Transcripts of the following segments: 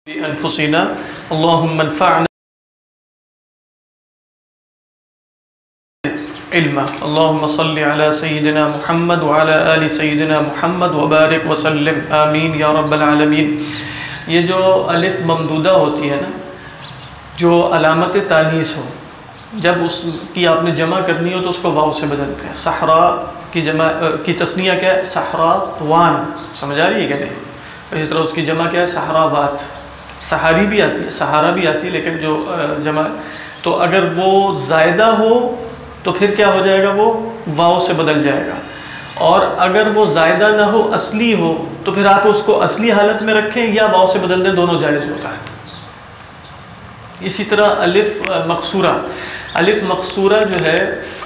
أنفسنا اللهم انفعنا علما اللهم صل على سيدنا محمد وعلى آل سيدنا محمد وبارك وسلم آمین یا رب العالمین۔ یہ جو الف ممدودہ ہوتی ہے نا، جو علامت تانیث ہو، جب اس کی آپ نے جمع کرنی ہو تو اس کو واو سے بدلتے ہیں۔ صحرا کی جمع کی تثنیہ کیا ہے؟ صحرا وان، سمجھ آ رہی ہے کہ نہیں؟ اسی طرح اس کی جمع کیا ہے؟ صحراوات۔ سہاری بھی آتی ہے، سہارا بھی آتی ہے، لیکن جو جمع تو اگر وہ زائدہ ہو تو پھر کیا ہو جائے گا؟ وہ واو سے بدل جائے گا۔ اور اگر وہ زائدہ نہ ہو، اصلی ہو، تو پھر آپ اس کو اصلی حالت میں رکھیں یا واو سے بدل دیں، دونوں جائز ہوتا ہے۔ اسی طرح الف مقصورہ، الف مقصورہ جو ہے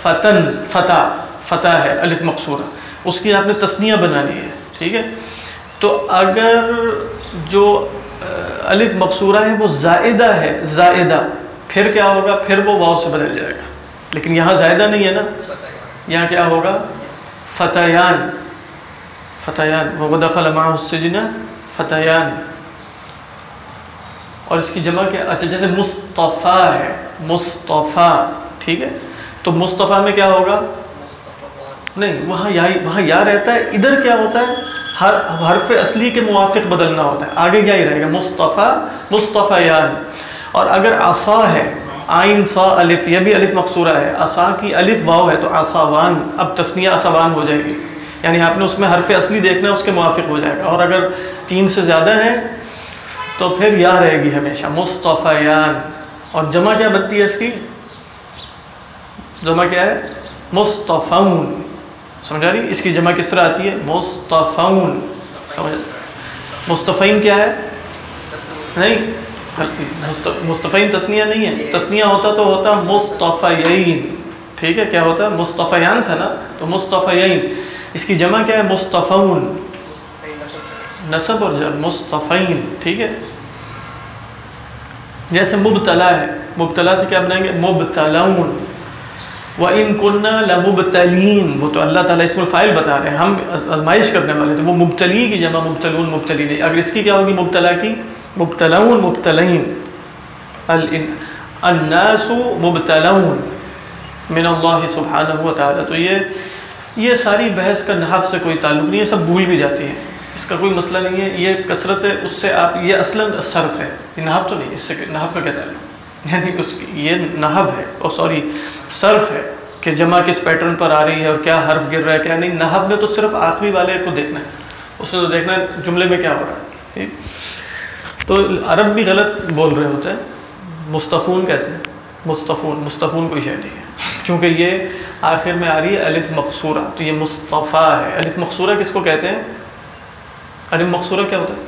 فتح ہے، الف مقصورہ، اس کی آپ نے تثنیہ بنانی ہے، ٹھیک ہے؟ تو اگر جو الف مقصورہ ہے وہ زائدہ ہے، زائدہ، پھر کیا ہوگا؟ پھر وہ واو سے بدل جائے گا۔ لیکن یہاں زائدہ نہیں ہے نا، یہاں کیا ہوگا؟ فتیان، فتیان، وَدَخَلَ مَعَهُ السِّجْنَ فتیان۔ اور اس کی جمع کیا؟ اچھا، جیسے مصطفیٰ ہے، مصطفیٰ، ٹھیک ہے؟ تو مصطفیٰ میں کیا ہوگا؟ نہیں، وہاں یا رہتا ہے، ادھر کیا ہوتا ہے؟ ہر حرف اصلی کے موافق بدلنا ہوتا ہے، آگے کیا ہی رہے گا؟ مصطفیٰ، مصطفیان۔ اور اگر عصا ہے، عین صا الف، یہ بھی الف مقصورہ ہے، عصا کی الف واو ہے تو عصاوان، اب تثنیہ عصاوان ہو جائے گی، یعنی آپ نے اس میں حرف اصلی دیکھنا ہے، اس کے موافق ہو جائے گا۔ اور اگر 3 سے زیادہ ہیں تو پھر یا رہے گی ہمیشہ، مصطفیان۔ اور جمع کیا بنتی ہے اس کی؟ جمع کیا ہے؟ مصطفون، سمجھا رہی؟ اس کی جمع کس طرح آتی ہے؟ مصطفون، سمجھ؟ مصطفین کیا ہے؟ نہیں، مصطفین تثنیہ نہیں ہے، تثنیہ ہوتا تو ہوتا مصطفیین، ٹھیک ہے؟ کیا ہوتا ہے؟ مصطفیان تھا نا، تو مصطفیین۔ اس کی جمع کیا ہے؟ مصطفون، نسب اور جر، مصطفین، ٹھیک ہے؟ جیسے مبتلا ہے، مبتلا سے کیا بنائیں گے؟ مبتلون۔ وَإِن كُنَّا لَمُبْتَلِينَ، وہ تو اللہ تعالیٰ اسم الفاعل بتا رہے ہیں، ہم آزمائش کرنے والے تھے، وہ مبتلی کی جمع مبتلون، مبتلی نہیں۔ اگر اس کی کیا ہوگی؟ مبتلا کی مبتلون، مبتلین۔ الناس مبتلون من اللہ سبحانہ وتعالی۔ تو یہ ساری بحث کا نحو سے کوئی تعلق نہیں ہے، سب بھول بھی جاتی ہیں، اس کا کوئی مسئلہ نہیں ہے، یہ کثرت ہے، اس سے آپ، یہ اصلاً صرف ہے، یہ نحو تو نہیں، اس سے نحو کا کیا تعلق؟ یعنی اس کی یہ نحو ہے، سوری صرف ہے کہ جمع کس پیٹرن پر آ رہی ہے اور کیا حرف گر رہا ہے کیا نہیں۔ نحو نے تو صرف آخری والے کو دیکھنا ہے، اس نے تو دیکھنا ہے جملے میں کیا ہو رہا ہے، ٹھیک؟ تو عرب بھی غلط بول رہے ہوتے ہیں، مصطفون کہتے ہیں، مصطفون، مصطفون کوئی شے نہیں ہے، کیونکہ یہ آخر میں آ رہی ہے الف مقصورہ، تو یہ مصطفیٰ ہے۔ الف مقصورہ کس کو کہتے ہیں؟ الف مقصورہ کیا ہوتا ہے؟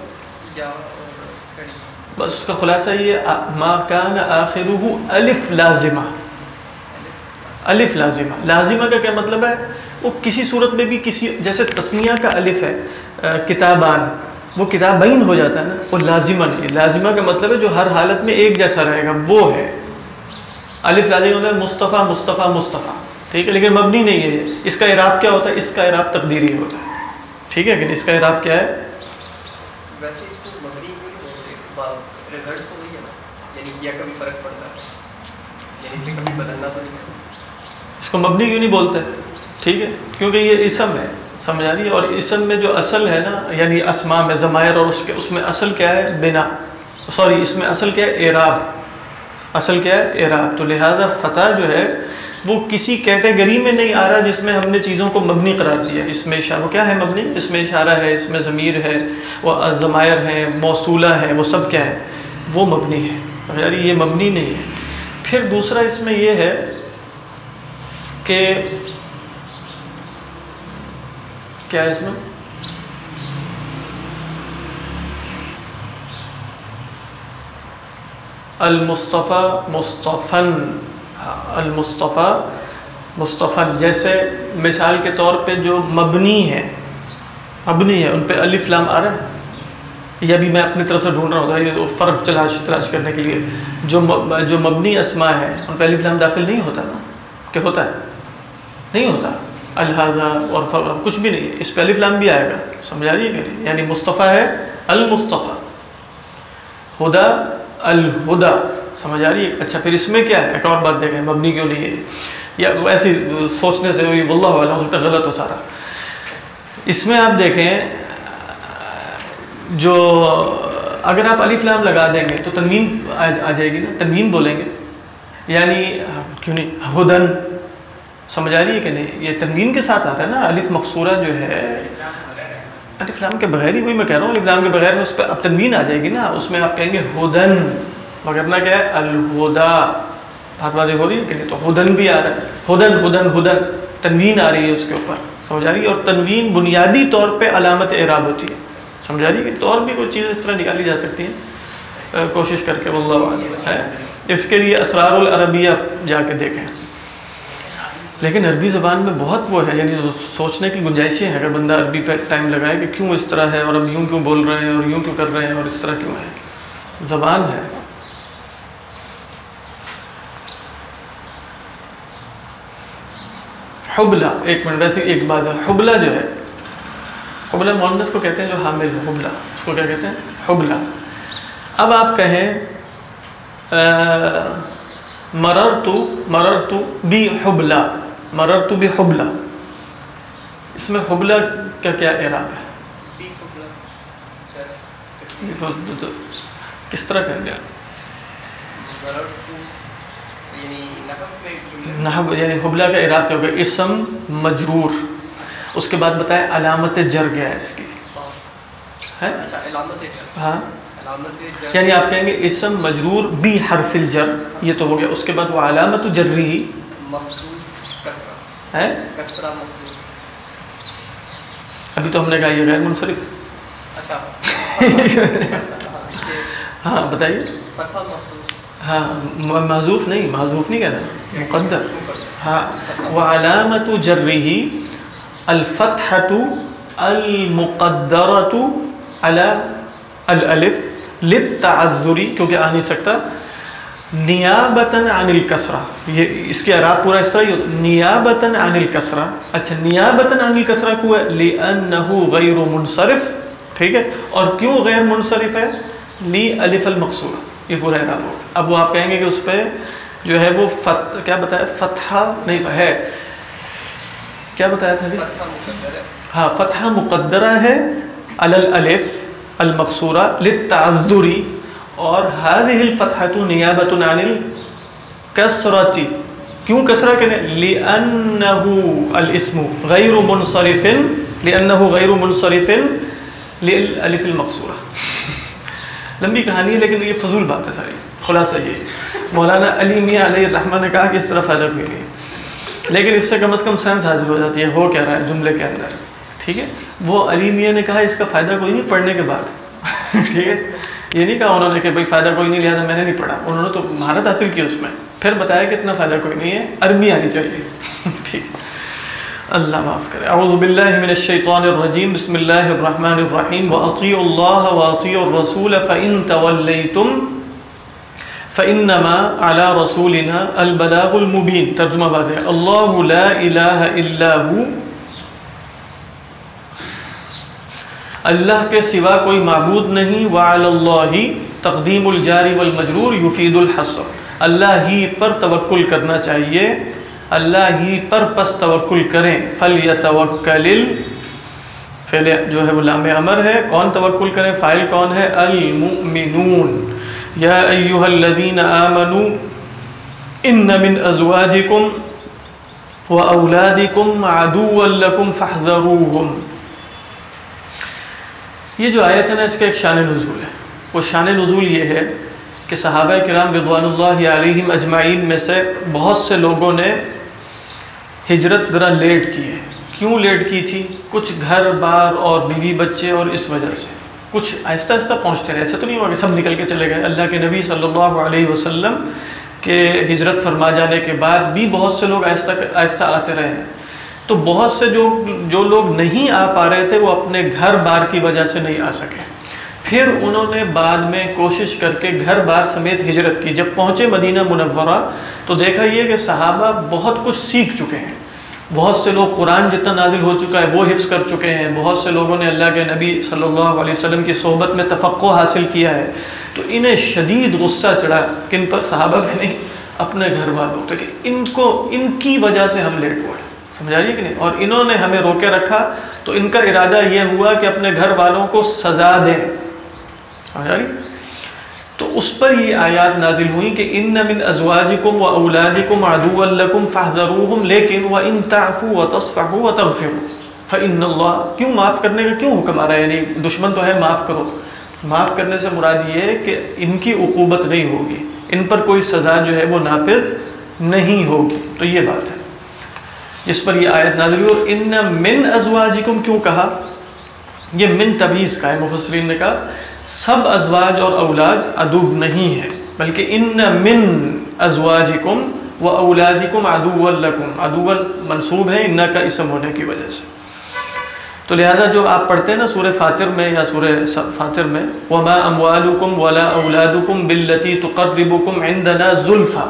بس اس کا خلاصہ یہ ما کان آخرہ الف لازمہ، الف لازمہ۔ لازمہ کا کیا مطلب ہے؟ وہ کسی صورت میں بھی کسی، جیسے تثنیہ کا الف ہے کتابان، وہ کتابین ہو جاتا ہے نا، وہ لازمہ نہیں ہے۔ لازمہ کا مطلب ہے جو ہر حالت میں ایک جیسا رہے گا، وہ ہے الف لازمہ ہوتا ہے مصطفیٰ، مصطفیٰ، مصطفیٰ، ٹھیک ہے؟ لیکن مبنی نہیں ہے۔ اس کا اعراب کیا ہوتا ہے؟ اس کا اعراب تقدیری ہوتا ہے، ٹھیک ہے کہ اس کا اعراب کیا ہے؟ ویسے اس کو مبنی رزلٹ تو وہی ہے نا، یعنی کیا کبھی فرق پڑتا ہے، یعنی اس میں کبھی بدلنا تو نہیں ہے۔ اس کو مبنی کیوں نہیں بولتے؟ ٹھیک ہے، کیونکہ یہ اسم ہے، سمجھ آ رہی ہے؟ اور اسم میں جو اصل ہے نا، یعنی اسماء میں ضمائر، اور اس میں اصل کیا ہے؟ بنا، سوری اس میں اصل کیا ہے؟ اعراب، اصل کیا ہے؟ اعراب۔ تو لہذا فتح جو ہے وہ کسی کیٹیگری میں نہیں آ رہا جس میں ہم نے چیزوں کو مبنی قرار دیا۔ اس میں اشارہ، وہ کیا ہے؟ مبنی، اس میں اشارہ ہے، اس میں ضمیر ہے، وہ ضمائر ہیں، موصولہ ہے، وہ سب کیا ہے؟ وہ مبنی ہے، سمجھ آ رہی ہے؟ یہ مبنی نہیں ہے۔ پھر دوسرا اس میں یہ ہے کہ کیا ہے اس میں؟ المصطفیٰ، مصطفن، المصطفیٰ، مصطفن۔ جیسے مثال کے طور پہ جو مبنی ہے، مبنی ہے، ان پہ الف لام آ رہا ہے، یا بھی میں اپنی طرف سے ڈھونڈ رہا ہوتا ہے، یہ فرق تلاش کرنے کے لیے، جو مبنی اسماء ہے ان پہ الف لام داخل نہیں ہوتا نا، کہ ہوتا ہے؟ نہیں ہوتا، الہذا اور کچھ بھی نہیں، اس پہ الف لام بھی آئے گا، سمجھا رہی ہے کہ نہیں؟ یعنی مصطفیٰ ہے المصطفیٰ، ہدا الہدا، سمجھ آ رہی ہے؟ اچھا پھر اس میں کیا ہے؟ ایک اور بات دیکھیں، مبنی کیوں نہیں ہے، یا ایسی سوچنے سے واللہ اعلم ہو سکتا ہے غلط ہو سارا. اس میں آپ دیکھیں جو اگر آپ الف لام لگا دیں گے تو تنوین آ جائے گی نا، تنوین بولیں گے، یعنی کیوں نہیں ہدن، سمجھ آ رہی ہے کہ نہیں؟ یہ تنوین کے ساتھ آتا ہے نا. الف مقصورہ جو ہے الف لام کے بغیر ہی، وہی میں کہہ رہا ہوں الف لام کے بغیر اس پہ اب تنوین آ جائے گی نا، اس میں آپ کہیں گے ہدن، وغیرہ کیا ہے الہدا. بات واضح ہو رہی ہے کہ نہیں؟ تو ہدن بھی آ رہا ہے، ہدن ہدن ہدن، تنوین آ رہی ہے اس کے اوپر، سمجھ آ رہی ہے؟ اور تنوین بنیادی طور پہ علامت اعراب ہوتی ہے، سمجھ آ رہی ہے؟ تو اور بھی کوئی چیز اس طرح نکالی جا سکتی ہیں کوشش کر کے، واللہ اعلم ہے. اس کے لیے اسرار العربیہ جا کے دیکھیں. لیکن عربی زبان میں بہت وہ ہے، یعنی سوچنے کی گنجائشیں ہیں اگر بندہ عربی پہ ٹائم لگائے کہ کیوں اس طرح ہے، اور اب یوں کیوں بول رہے ہیں، اور یوں کیوں کر رہے ہیں، اور اس طرح کیوں ہے. زبان ہے. حبلہ، ایک منٹ، ویسے ایک بات ہے، حبلہ جو ہے، حبلہ مؤنث کو کہتے ہیں جو حامل ہے، حبلہ اس کو کیا کہتے ہیں؟ حبلہ. اب آپ کہیں مررت بحبلہ، مررت بحبلہ، اس میں حبلہ کا کیا اعراب ہے؟ کس طرح کہیں گے آپ؟ نحب، یعنی حبلہ کا اعراب کیا ہوگا؟ اسم مجرور، اس کے بعد بتائیں علامت جر کیا ہے اس کی؟ ہاں، یعنی آپ کہیں گے اسم مجرور بی حرف الجر، یہ تو ہو گیا. اس کے بعد وہ علامت جرہ ہے، ابھی تو ہم نے کہا یہ غیر منصرف. ہاں بتائیے. ہاں محذوف نہیں، محذوف نہیں کہنا، مقدر. ہاں وعلامت جرہ الفتحۃ المقدرۃ علی الالف للتعذر، کیونکہ آ نہیں سکتا، نیابتاً عن الکسرہ. یہ اس کے اعراب پورا اس طرح ہی ہوتا، نیابتاً عن الکسرہ. اچھا نیابتاً عن الکسرہ کیوں ہے؟ لأنہ غیر منصرف، ٹھیک ہے. اور کیوں غیر منصرف ہے؟ لی الف المقصورہ، یہ پورا اعراب ہوگا. اب وہ آپ کہیں گے کہ اس پہ جو ہے وہ کیا بتایا؟ فتحہ نہیں ہے، کیا بتایا تھا؟ ہاں فتحہ مقدرہ ہے علی الالف المقصورہ للتعذر، اور هذه الفتحة نیابۃ عن الکسرۃ. کیوں کسرہ کہنے؟ لأنه الاسم غیر منصرف، لأنه غیر منصرف للالف المقصورہ. لمبی کہانی ہے لیکن یہ فضول بات ہے ساری. خلاصہ یہ مولانا علی میاں علیہ الرحمہ نے کہا کہ اس طرح فائدہ کوئی نہیں، لیکن اس سے کم از کم سینس حاصل ہو جاتی ہے ہو کیا رہا ہے جملے کے اندر، ٹھیک ہے. وہ علی میاں نے کہا اس کا فائدہ کوئی نہیں پڑھنے کے بعد، ٹھیک ہے. یہ نہیں کہا انہوں نے کہ بھائی فائدہ کوئی نہیں لہٰذا میں نے نہیں پڑھا، انہوں نے تو مہارت حاصل کی اس میں، پھر بتایا کہ اتنا فائدہ کوئی نہیں ہے، عربی آنی چاہیے. ٹھیک، اللہ معاف کرے. اعوذ باللہ من الشیطان الرجیم، بسم اللہ الرحمن الرحیم. وَأَطِيعُوا اللَّهَ وَأَطِيعُوا الرَّسُولَ فَإِن تَوَلَّيْتُمْ فَإِنَّمَا عَلَى رَسُولِنَا الْبَلَاغُ الْمُبِينُ. ترجمہ واضح، اللہ لا الہ الا ہو، اللہ کے سوا کوئی معبود نہیں. وعلی اللہ تقدیم الجار والمجرور یفید الحصر، اللہ ہی پر توکل کرنا چاہیے، اللہ ہی پر پس توکل کریں. فلیتوکل، فعل جو ہے وہ لام امر ہے، کون توکل کریں؟ فاعل کون ہے؟ المؤمنون. یا ایھا الذین آمنوا ان من ازواجکم واولادکم عدوا لکم فاحذروہم. یہ جو آیت ہے نا اس کا ایک شان نزول ہے. وہ شان نزول یہ ہے کہ صحابہ کرام رضوان اللہ علیہم اجمعین میں سے بہت سے لوگوں نے ہجرت ذرا لیٹ کی ہے. کیوں لیٹ کی تھی؟ کچھ گھر بار اور بیوی بچے اور اس وجہ سے کچھ آہستہ آہستہ پہنچتے رہے. ایسا تو نہیں ہوا کہ سب نکل کے چلے گئے. اللہ کے نبی صلی اللہ علیہ وسلم کے ہجرت فرما جانے کے بعد بھی بہت سے لوگ آہستہ آہستہ آتے رہے. تو بہت سے جو لوگ نہیں آ پا رہے تھے وہ اپنے گھر بار کی وجہ سے نہیں آ سکے. پھر انہوں نے بعد میں کوشش کر کے گھر بار سمیت ہجرت کی. جب پہنچے مدینہ منورہ تو دیکھا یہ کہ صحابہ بہت کچھ سیکھ چکے ہیں. بہت سے لوگ قرآن جتنا نازل ہو چکا ہے وہ حفظ کر چکے ہیں، بہت سے لوگوں نے اللہ کے نبی صلی اللہ علیہ وسلم کی صحبت میں تفقہ حاصل کیا ہے، تو انہیں شدید غصہ چڑھا، کن پر؟ صحابہ پہ نہیں، اپنے گھر والوں پہ، کہ ان کی وجہ سے ہم لیٹ ہوئے، سمجھا رہی ہے کہ نہیں؟ اور انہوں نے ہمیں روکے رکھا، تو ان کا ارادہ یہ ہوا کہ اپنے گھر والوں کو سزا دیں، سمجھا رہی؟ تو اس پر یہ آیات نازل ہوئیں کہ ان من ازواجکم و اولادکم عدوا لکم فاحذروہم، لیکن وان تعفوا وتصفحوا وتغفروا فان اللہ، کیوں معاف کرنے کا کیوں حکم آ رہا ہے؟ یعنی دشمن تو ہے، معاف کرو. معاف کرنے سے مراد یہ ہے کہ ان کی عقوبت نہیں ہوگی، ان پر کوئی سزا جو ہے وہ نافذ نہیں ہوگی. تو یہ بات ہے جس پر یہ آیت نازل ہوئی. اور ان من ازواجکم کیوں کہا؟ یہ من تبعیض کا ہے. مفسرین نے کہا سب ازواج اور اولاد عدو نہیں ہے، بلکہ ان من ازواجکم و اولادکم عدو لکم، عدو منصوب ہے ان کا اسم ہونے کی وجہ سے. تو لہذا جو آپ پڑھتے ہیں نا سورہ فاطر میں یا سورہ فاطر میں وما اموالکم ولا اولادکم باللتی تقربکم عندنا زلفا،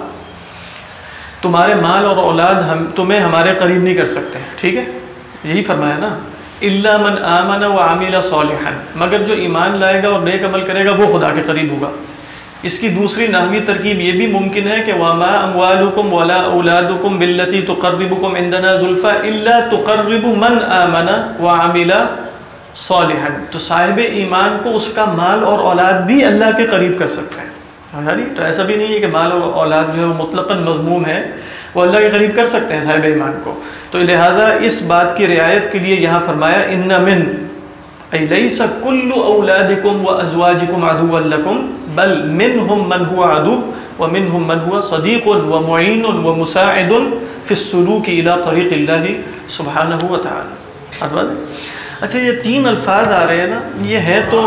تمہارے مال اور اولاد تمہیں ہمارے قریب نہیں کر سکتے، ٹھیک ہے، یہی فرمایا نا، الا من آمن وعمل صالحا، مگر جو ایمان لائے گا اور نیک عمل کرے گا وہ خدا کے قریب ہوگا. اس کی دوسری نحوی ترکیب یہ بھی ممکن ہے کہ وما اموالکم ولا اولادکم باللتی تقربکم عندنا زلفا الا تقرب من آمن وعمل صالحا، تو صاحب ایمان کو اس کا مال اور اولاد بھی اللہ کے قریب کر سکتے ہیں. تو ایسا بھی نہیں ہے کہ مال اور اولاد جو ہے وہ مطلقاً مذموم ہے، وہ اللہ کے قریب کر سکتے ہیں صاحب ایمان کو. تو لہٰذا اس بات کی رعایت کے لیے یہاں فرمایا ان من ای لیس کل اولادکم و ازواجکم عدوا لکم بل منہم من هو عدو ومنہم من هو صدیق ومعین ومساعد فی السلوک الی طریق اللہ سبحانہ وتعالی. اچھا یہ تین الفاظ آ رہے ہیں نا، یہ ہے تو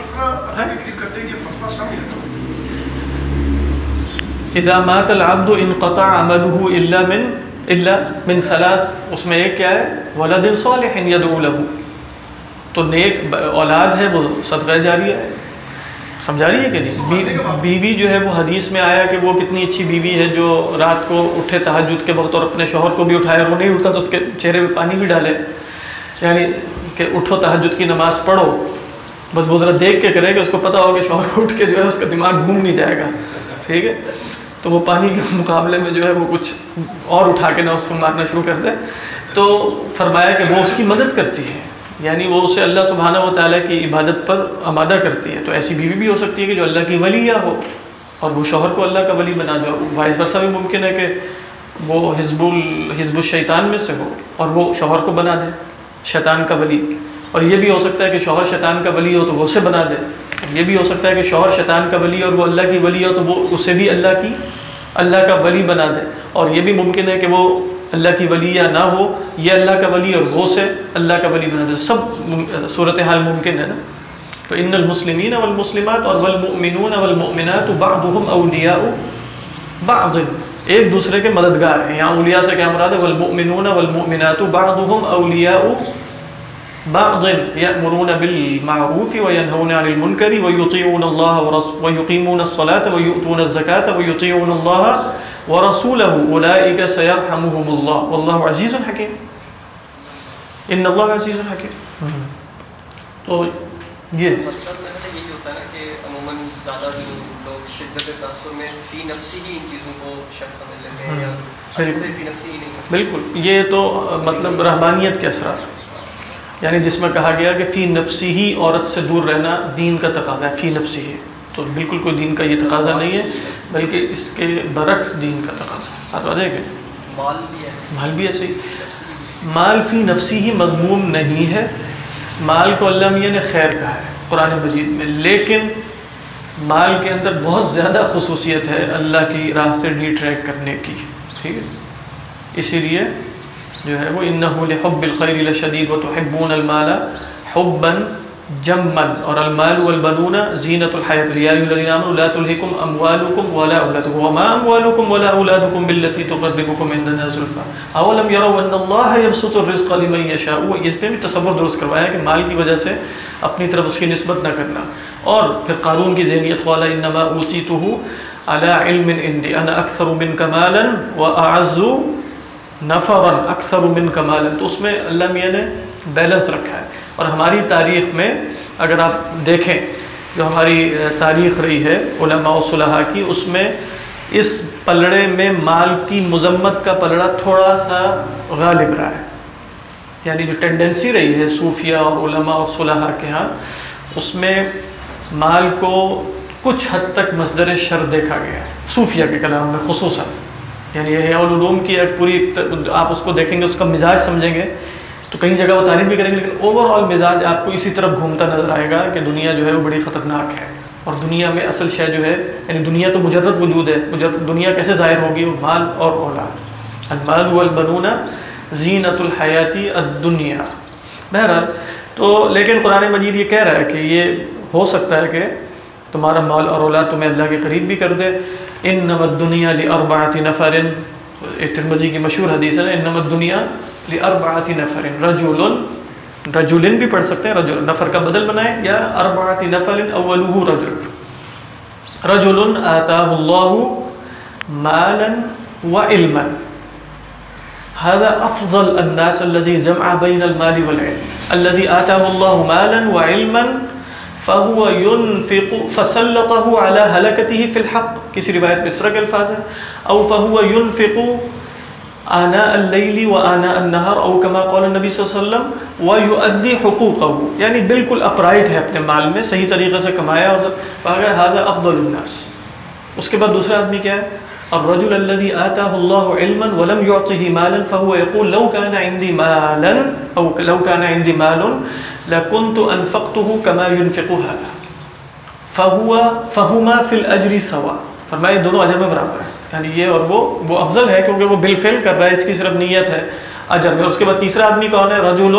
اذا مات العبد انقطع عمله الا من ثلاث، اس میں ایک کیا ہے؟ ولد صالح يدعو له، تو نیک اولاد ہے وہ صدقہ جاریہ ہے. سمجھا رہی ہے کہ نہیں؟ بیوی جو ہے وہ حدیث میں آیا کہ وہ کتنی اچھی بیوی ہے جو رات کو اٹھے تہجد کے وقت اور اپنے شوہر کو بھی اٹھائے، وہ نہیں اٹھتا تو اس کے چہرے پہ پانی بھی ڈالے، یعنی کہ اٹھو تہجد کی نماز پڑھو، بس وہ ذرا دیکھ کے کرے کہ اس کو پتہ ہو کہ شوہر اٹھ کے جو ہے اس کا دماغ گھوم نہیں جائے گا، ٹھیک ہے، تو وہ پانی کے مقابلے میں جو ہے وہ کچھ اور اٹھا کے نہ اس کو مارنا شروع کر دے. تو فرمایا کہ وہ اس کی مدد کرتی ہے، یعنی وہ اسے اللہ سبحانہ و تعالیٰ کی عبادت پر آمادہ کرتی ہے. تو ایسی بیوی بھی ہو سکتی ہے کہ جو اللہ کی ولیہ ہو اور وہ شوہر کو اللہ کا ولی بنا دے. وائس ورثہ بھی ممکن ہے کہ وہ حزب الشیطان میں سے ہو اور وہ شوہر کو بنا دے شیطان کا ولی. اور یہ بھی ہو سکتا ہے کہ شوہر شیطان کا ولی ہو تو وہ اسے بنا دے. یہ بھی ہو سکتا ہے کہ شوہر شیطان کا ولی اور وہ اللہ کی ولی ہو تو وہ اسے بھی اللہ کا ولی بنا دے. اور یہ بھی ممکن ہے کہ وہ اللہ کی ولیہ نہ ہو، یہ اللہ کا ولی اور وہ سے اللہ کا ولی بنا دے. سب صورتحال ممکن ہے نا. تو ان المسلمین والمسلمات اور والمؤمنون والمؤمنات بعضهم اولیاء بعض، ایک دوسرے کے مددگار ہیں. یہاں اولیاء سے کیا مراد ہے؟ والمؤمنون والمؤمنات بعضهم اولیاء بعض یأمرون بالمعروف وینہون عن المنکر ویطیعون اللہ ویقیمون الصلاة ویؤتون الزکاة ویطیعون اللہ ورسولہ اولئک سیرحمهم اللہ واللہ عزیز حکیم. ان اللہ عزیز حکیم. تو یہ مسئلہ یہی ہوتا ہے نا کہ عموماً زیادہ لوگ شدت تاثر میں فی نفسی ہی ان چیزوں کو شک سمجھ لیتے ہیں یا فی نفسی ہی نہیں. بالکل، یہ تو مطلب رحمانیت کے اثرات، یعنی جس میں کہا گیا کہ فی نفسی ہی عورت سے دور رہنا دین کا تقاضا ہے. فی نفسی ہی تو بالکل کوئی دین کا یہ تقاضا نہیں ہے، بلکہ اس کے برعکس دین کا تقاضا. آپ واضح کہ مال بھی ایسے ہی، مال فی نفسی ہی مذموم نہیں ہے. مال کو اللہ میاں نے خیر کہا ہے قرآن مجید میں، لیکن مال کے اندر بہت زیادہ خصوصیت ہے اللہ کی راہ سے ڈیٹریکٹ کرنے کی، ٹھیک ہے. اسی لیے جو ہے وہ انہ لحب الخیر لشدید وتحبون المال حبا جما، اور المال والبنون زینۃ الحیاۃ یا ایھا الذین آمنوا لا تلہکم اموالکم ولا اولادکم وما اموالکم ولا اولادکم باللتی تقربکم عندنا زلفی اولم یروا ان اللہ یبسط الرزق لمن یشاء. اس میں بھی تصور درست کروایا کہ مال کی وجہ سے اپنی طرف اس کی نسبت نہ کرنا. اور پھر قارون کی ذہنیت قال انما اوتیتہ علی علم عندی انا اکثر منک مالا واعز نفرا اکثر منک مالا، تو اس میں اللہ میاں نے بیلنس رکھا ہے. اور ہماری تاریخ میں اگر آپ دیکھیں جو ہماری تاریخ رہی ہے علماء و صلحاء کی، اس میں اس پلڑے میں مال کی مذمت کا پلڑا تھوڑا سا غالب رہا ہے. یعنی جو ٹینڈنسی رہی ہے صوفیہ اور علماء و صلحاء کے ہاں، اس میں مال کو کچھ حد تک مصدر شر دیکھا گیا ہے صوفیہ کے کلام میں خصوصاً. یعنی یہ علوم کی ایک پوری، آپ اس کو دیکھیں گے، اس کا مزاج سمجھیں گے تو کئی جگہ وہ تعریف بھی کریں گے، لیکن اوور آل مزاج آپ کو اسی طرف گھومتا نظر آئے گا کہ دنیا جو ہے وہ بڑی خطرناک ہے، اور دنیا میں اصل شے جو ہے، یعنی دنیا تو مجرد وجود ہے، دنیا کیسے ظاہر ہوگی؟ وہ مال اور اولاد. المال والبنون زینت الحیات الدنیا. بہرحال تو لیکن قرآن مجید یہ کہہ رہا ہے کہ یہ ہو سکتا ہے کہ تمہارا مال اور اولاد تمہیں اللہ کے قریب بھی کر دے. انما الدنیا لاربعۃ نفر، ترمذی کی مشہور حدیث ہے، انما الدنیا لاربعۃ نفر، رجل بھی پڑھ سکتے ہیں، رجل نفر کا بدل بنائے، یا اربعۃ نفر اولہ رجل آتاہ اللہ مالا وعلما. هذا افضل الناس الذي جمع بين المال والعلم، الذي آتاه الله مالا وعلما فهو ينفق فسلطه على هلكته في الحق. کسی روایت میں اس طرح کے الفاظ ہیں، او فهو ينفق آناء الليل وآناء النهار، او كما قال النبی صلی اللہ علیہ وسلم ويؤدي حقوقه، یعنی بالکل اپرائٹ ہے اپنے مال میں، صحیح طریقے سے کمایا اور هذا افضل الناس. اس کے بعد دوسرا آدمی کیا ہے؟ الرجل الذي آتاه الله علما ولم يعطه مالا فهو يقول لو كان عندي مالا او لو كان عندي مال لكنت انفقته كما ينفق هذا فهما في الاجر سواء. فرمایا دونوں اجر میں برابر ہیں، یعنی یہ اور وہ افضل ہے کیونکہ وہ بالفعل کر رہا ہے، اس کی صرف نیت ہے اجر میں. اس کے بعد تیسرا آدمی کون ہے؟ رجل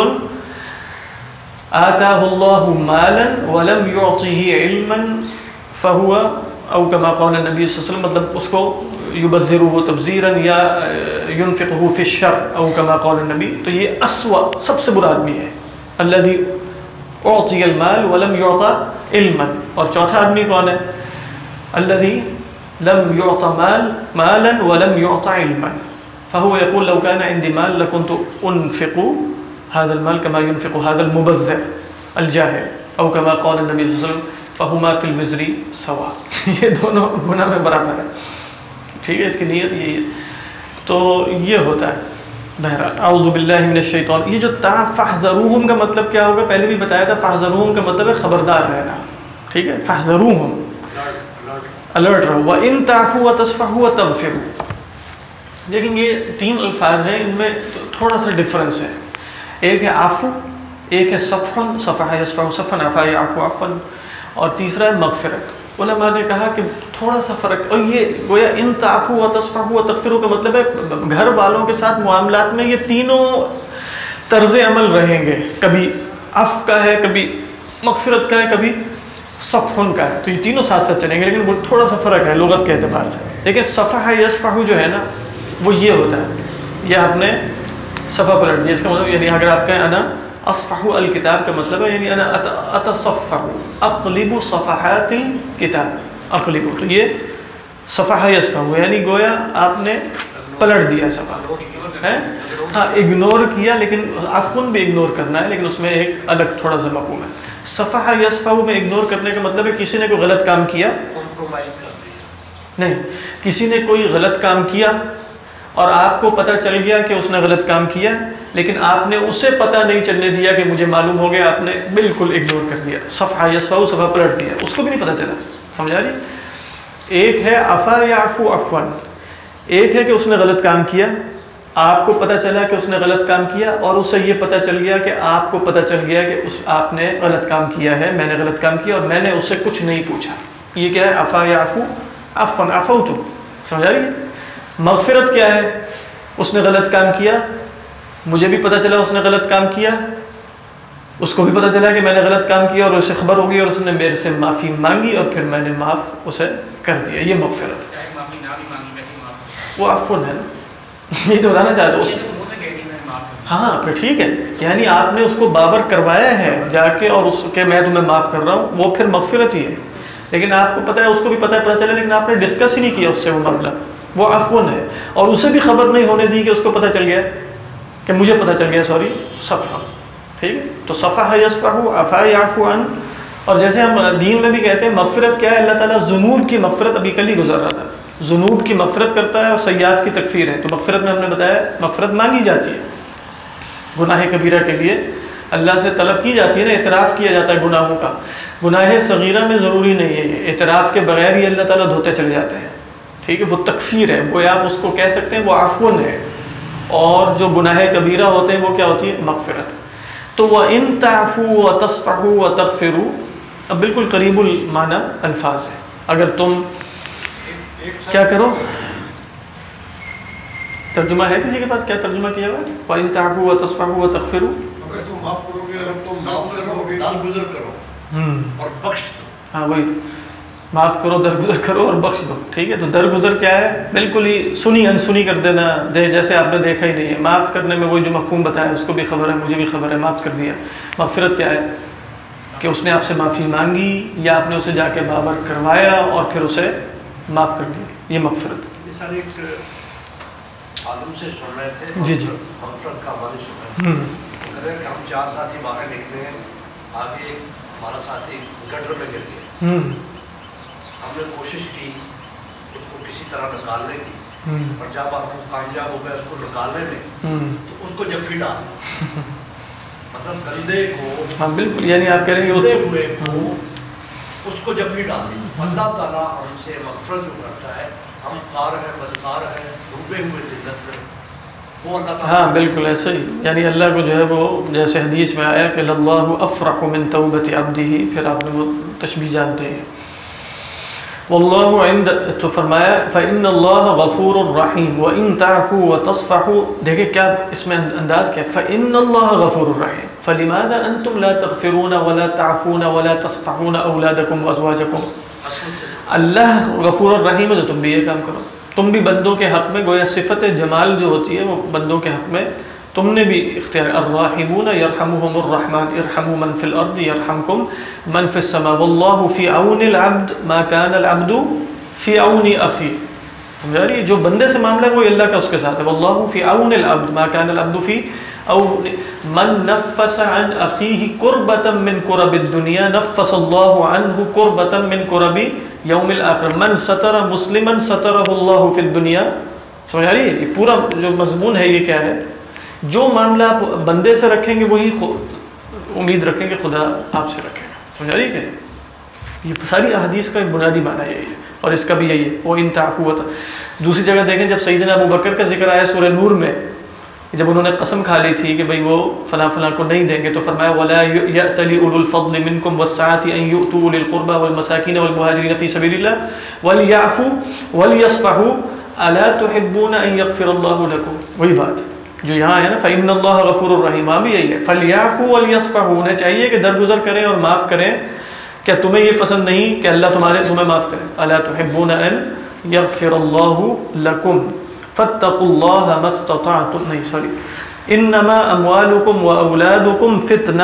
آتاه الله مالا ولم يعطه علما فهو او كما قال النبی صلی اللہ علیہ وسلم، مطلب اس کو یبذرہ تبذیرا یا ينفقه في الشر او كما قال النبی. تو یہ اسوأ، سب سے برا آدمی ہے الذي اعطي المال ولم يعطى علما. اور چوتھا آدمی کون ہے؟ الذي لم يعطى مالا ولم يعطى علما فهو يقول لو كان عندي مال لكنت انفق هذا المال كما ينفق هذا المبذر الجاهل او كما قال النبي صلی اللہ علیہ وسلم فہما فی الوزر سوا. یہ دونوں گناہ میں برابر ہے. ٹھیک ہے، اس کی نیت یہی ہے. تو یہ ہوتا ہے. بہرحال اعوذ باللہ من الشیطان. یہ جو فاحذروہم کا مطلب کیا ہوگا؟ پہلے بھی بتایا تھا، فاحذروہم کا مطلب ہے خبردار رہنا. ٹھیک ہے، فاحذروہم الرٹ رہو. وَإِن تَعْفُوا وَتَصْفَحُوا وَتَغْفِرُوا. لیکن یہ تین الفاظ ہیں، ان میں تھوڑا سا ڈفرنس ہے. ایک ہے عفو، ایک ہے صفحن، صفح یصفح صفحن، عفا یعفو عفوا، اور تیسرا ہے مغفرت. علماء نے کہا کہ تھوڑا سا فرق، اور یہ گویا ان تعفو و تصفحوا و تغفروا کا مطلب ہے گھر والوں کے ساتھ معاملات میں یہ تینوں طرز عمل رہیں گے. کبھی عفو کا ہے، کبھی مغفرت کا ہے، کبھی صفحن کا ہے. تو یہ تینوں ساتھ ساتھ چلیں گے، لیکن وہ تھوڑا سا فرق ہے لغت کے اعتبار سے. لیکن صفح یصفح جو ہے نا، وہ یہ ہوتا ہے، یہ آپ نے صفحہ پلٹ دیا. اس کا مطلب یعنی اگر آپ کہیں انا اصفح الکتاب کا مطلب ہے یعنی انا اتصفح اقلب صفحات الکتاب اقلب. تو یہ صفحہ یصفح یعنی گویا آپ نے پلٹ دیا صفحہ ہے. ہاں اگنور کیا، لیکن عفون بھی اگنور کرنا ہے، لیکن اس میں ایک الگ تھوڑا سا مفہوم ہے. صفحہ یصفح میں اگنور کرنے کا مطلب ہے کسی نے کوئی غلط کام کیا، نہیں، کسی نے کوئی غلط کام کیا اور آپ کو پتہ چل گیا کہ اس نے غلط کام کیا، لیکن آپ نے اسے پتہ نہیں چلنے دیا کہ مجھے معلوم ہو گیا، آپ نے بالکل اگنور کر دیا. صفحہ یصفح صفحہ پلٹ دیا، اس کو بھی نہیں پتہ چلا. سمجھا رہی؟ ایک ہے عفا یعفو عفوا، ایک ہے کہ اس نے غلط کام کیا، آپ کو پتہ چلا کہ اس نے غلط کام کیا، اور اسے یہ پتہ چل گیا کہ آپ کو پتہ چل گیا کہ آپ نے غلط کام کیا ہے، میں نے غلط کام کیا اور میں نے اسے کچھ نہیں پوچھا. یہ کیا ہے؟ عفا یعفو عفوا عفوت. سمجھا رہی ہے؟ مغفرت کیا ہے؟ اس نے غلط کام کیا، مجھے بھی پتہ چلا اس نے غلط کام کیا، اس کو بھی پتہ چلا کہ میں نے غلط کام کیا اور اسے خبر ہوگی اور اس نے میرے سے معافی مانگی اور پھر میں نے معاف اسے کر دیا. یہ مغفرت. وہ عفو ہے نا، یہ تو بتانا چاہتا ہوں. ہاں پھر ٹھیک ہے، یعنی آپ نے اس کو بابر کروایا ہے جا کے اور اس کے میں تمہیں معاف کر رہا ہوں، وہ پھر مغفرت ہی ہے. لیکن آپ کو پتہ ہے، اس کو بھی پتہ چلا، لیکن آپ نے ڈسکس ہی نہیں کیا اس سے وہ معاملہ. وہ عفون ہے، اور اسے بھی خبر نہیں ہونے دی کہ اس کو پتہ چل گیا کہ مجھے پتہ چل گیا سوری صفحہ، ٹھیک ہے. تو صفحہ یصفح، عفا یعفو عن. اور جیسے ہم دین میں بھی کہتے ہیں مغفرت کیا ہے، اللہ تعالیٰ ذنوب کی مغفرت، ابھی کل ہی گزر رہا تھا، ذنوب کی مغفرت کرتا ہے اور سیئات کی تکفیر ہے. تو مغفرت میں ہم نے بتایا مغفرت مانگی جاتی ہے گناہ کبیرہ کے لیے، اللہ سے طلب کی جاتی ہے نا، اعتراف کیا جاتا ہے گناہوں کا. گناہ صغیرہ میں ضروری نہیں ہے یہ، اعتراف کے بغیر ہی اللہ تعالیٰ دھوتے چلے جاتے ہیں، ٹھیک ہے. وہ تکفیر ہے، وہ آپ اس کو کہہ سکتے ہیں وہ عفون ہے. اور جو گناہ کبیرہ ہوتے ہیں وہ کیا ہوتی ہے، مغفرت. تو وَإِن تَعْفُوا وَتَصْفَحُوا وَتَغْفِرُوا، اب بالکل قریب المعنی الفاظ ہے. اگر تم کیا کرو، ترجمہ ہے کسی کے پاس، کیا ترجمہ کیا ہوا ہے؟ وَإِن تَعْفُوا وَتَصْفَحُوا وَتَغْفِرُوا، اگر تم معاف کرو گے، اگر تم معاف کرو گے، درگزر کرو اور بخش دو. ہاں وہی، معاف کرو، درگزر کرو اور بخش دو، ٹھیک ہے. تو درگزر کیا ہے، بالکل ہی سنی انسنی کر دینا، جیسے آپ نے دیکھا ہی نہیں ہے. معاف کرنے میں وہی جو مفہوم بتایا اس کو بھی خبر ہے، مجھے بھی خبر ہے، معاف کر دیا. مغفرت کیا ہے کہ اس نے آپ سے معافی مانگی یا آپ نے اسے جا کے بابر کروایا اور پھر اسے معاف کر دیا، یہ مغفرت. یہ سارے ایک عالم سے سن رہے تھے، جی جی، مغفرت کا معنی سن رہے تھے. کہہ رہے ہیں کہ ہم 4 ساتھی واقعہ لکھنے ہیں، آگے ہمارا ساتھی گٹر میں گر گیا. ہم نے کوشش کی اس کو کسی طرح نکالنے کی، اور جب ہم کامیاب ہو گئے اس کو نکالنے میں تو اس کو جب ڈال مطلب گندے کو، ہاں بالکل، یعنی آپ کہہ رہے ہیں ہوئے کو اس کو جب بھی ڈال دی. اللہ تعالیٰ ہم سے مغفرت جو کرتا ہے، ہم کار ہیں، بدکار ہیں، ڈوبے ہوئے زندت میں، وہ اللہ تعالیٰ. ہاں بالکل ایسے ہی، یعنی اللہ کو جو ہے وہ جیسے حدیث میں آیا کہ اللہ افرح من توبۃ عبدہ، پھر آپ نے وہ تشبیہ جانتے ہیں. واللہ عند، تو فرمایا فإن اللہ غفور الرحیم وإن تعفوا وتصفحوا، دیکھیں کیا اس میں انداز کیا ہے، فإن اللہ غفور الرحیم فلماذا انتم لا تغفرون ولا تعفون ولا تصفحون اولادکم وازواجکم. اللہ غفور الرحیم ہے تو تم بھی یہ کام کرو، تم بھی بندوں کے حق میں، گویا صفت جمال جو ہوتی ہے وہ بندوں کے حق میں تم نے بھی اختیار. الراحمون یرحمهم الرحمن ارحموا من فی الارض یرحمکم من فی السماء واللہ فی عون العبد ما کان العبد فی عون اخی. سمجھا رہی ہے، جو بندے سے معاملہ ہے وہ اللہ کا اس کے ساتھ ہے. واللہ فی عون العبد ما کان العبد فی عون من نفس عن اخیہ قربۃ من قرب الدنیا نفس اللہ عنہ قربۃ من قرب یوم الآخر من ستر مسلما سترہ اللہ فی الدنیا. سمجھا رہی ہے، یہ پورا جو مضمون ہے یہ کیا ہے، جو معاملہ آپ بندے سے رکھیں گے وہی امید رکھیں گے خدا آپ سے رکھے گا. سمجھا رہی ہے کہ یہ ساری احادیث کا ایک بنیادی معنی یہی ہے، اور اس کا بھی یہی ہے وہ ان تعفو. دوسری جگہ دیکھیں جب سیدنا ابو بکر کا ذکر آیا سورہ نور میں، جب انہوں نے قسم کھا لی تھی کہ بھئی وہ فلاں فلاں کو نہیں دیں گے، تو فرمایا وَلَا يَأْتَلِ أُولُو الْفَضْلِ مِنْكُمْ وَالسَّعَةِ أَنْ يُؤْتُوا أُولِي الْقُرْبَى وَالْمَسَاكِينَ وَالْمُهَاجِرِينَ فِي سَبِيلِ اللَّهِ وَلْيَعْفُوا وَلْيَصْفَحُوا أَلَا تُحِبُّونَ أَنْ يَغْفِرَ اللَّهُ لَكُمْ. وہی بات جو یہاں ہے نا، فَإِنَّ اللَّهَ غَفُورٌ رَحِيمٌ، بھی یہی ہے فَلْيَعْفُوا وَلْيَصْفَحُوا. انہیں چاہیے کہ درگزر کریں اور معاف کریں. کیا تمہیں یہ پسند نہیں کہ اللہ تمہیں معاف کرے؟ أَلَا تُحِبُّونَ أَنْ يَغْفِرَ اللَّهُ لَكُمْ فَاتَّقُوا اللَّهَ مَا اسْتَطَعْتُمْ. نہیں سوری، انما اموالکم و اولادکم فتنہ.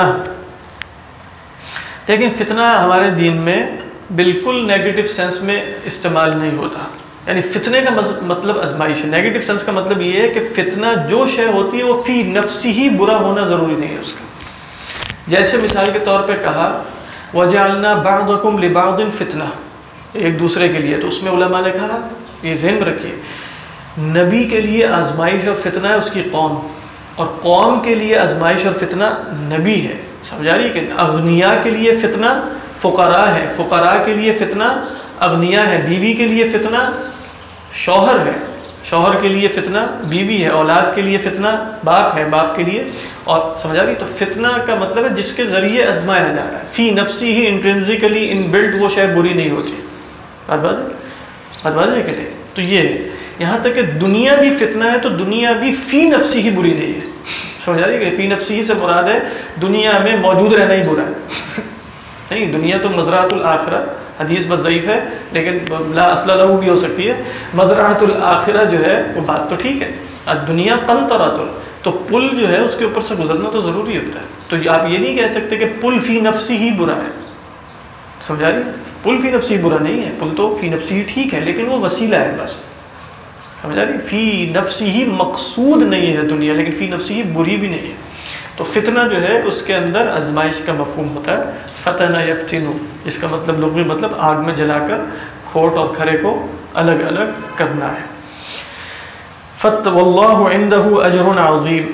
لیکن فتنہ ہمارے دین میں بالکل نیگیٹو سینس میں استعمال نہیں ہوتا. یعنی فتنے کا مطلب آزمائش ہے. نیگیٹو سینس کا مطلب یہ ہے کہ فتنہ جو شے ہوتی ہے وہ فی نفسی ہی برا ہونا ضروری نہیں ہے اس کا. جیسے مثال کے طور پہ کہا وَجَعَلْنَا بَعْضَكُمْ لِبَعْضٍ فِتْنَةً، ایک دوسرے کے لیے، تو اس میں علماء نے کہا یہ ذہن میں رکھیے، نبی کے لیے آزمائش اور فتنہ ہے اس کی قوم، اور قوم کے لیے آزمائش اور فتنہ نبی ہے. سمجھا رہی ہے کہ اغنیاء کے لیے فتنہ فقراء ہے، فقراء کے لیے فتنہ اغنیاء ہے، بیوی کے لیے فتنہ شوہر ہے، شوہر کے لیے فتنہ بیوی ہے، اولاد کے لیے فتنہ باپ ہے، باپ کے لیے. اور سمجھا رہی، تو فتنہ کا مطلب ہے جس کے ذریعے آزمایا جا رہا ہے. فی نفسی ہی انٹرنسکلی ان بلڈ وہ شے بری نہیں ہوتی. بات واضح ہے کہ نہیں؟ تو یہ ہے، یہاں تک کہ دنیا بھی فتنہ ہے تو دنیا بھی فی نفسی ہی بری نہیں ہے. سمجھا رہی کہ فی نفسی ہی سے مراد ہے دنیا میں موجود رہنا ہی برا ہے. نہیں، دنیا تو مزرعۃ الآخرہ، حدیث بس ضعیف ہے لیکن لا اصل لہ بھی ہو سکتی ہے. مزرعۃ الآخرہ جو ہے وہ بات تو ٹھیک ہے، دنیا قنطرۃ، تو پل جو ہے اس کے اوپر سے گزرنا تو ضروری ہوتا ہے. تو آپ یہ نہیں کہہ سکتے کہ پل فی نفسی ہی برا ہے. سمجھا رہی، پل فی نفسی برا نہیں ہے، پل تو فی نفسی ہی ٹھیک ہے لیکن وہ وسیلہ ہے بس. سمجھ آ رہی؟ فی نفسی ہی مقصود نہیں ہے دنیا، لیکن فی نفسی ہی بری بھی نہیں ہے. تو فتنہ جو ہے اس کے اندر آزمائش کا مفہوم ہوتا ہے. فتنہ یفتنو، اس کا مطلب لغوی مطلب آگ میں جلا کر کھوٹ اور کھرے کو الگ الگ کرنا ہے. واللہ عندہ اجر عظیم.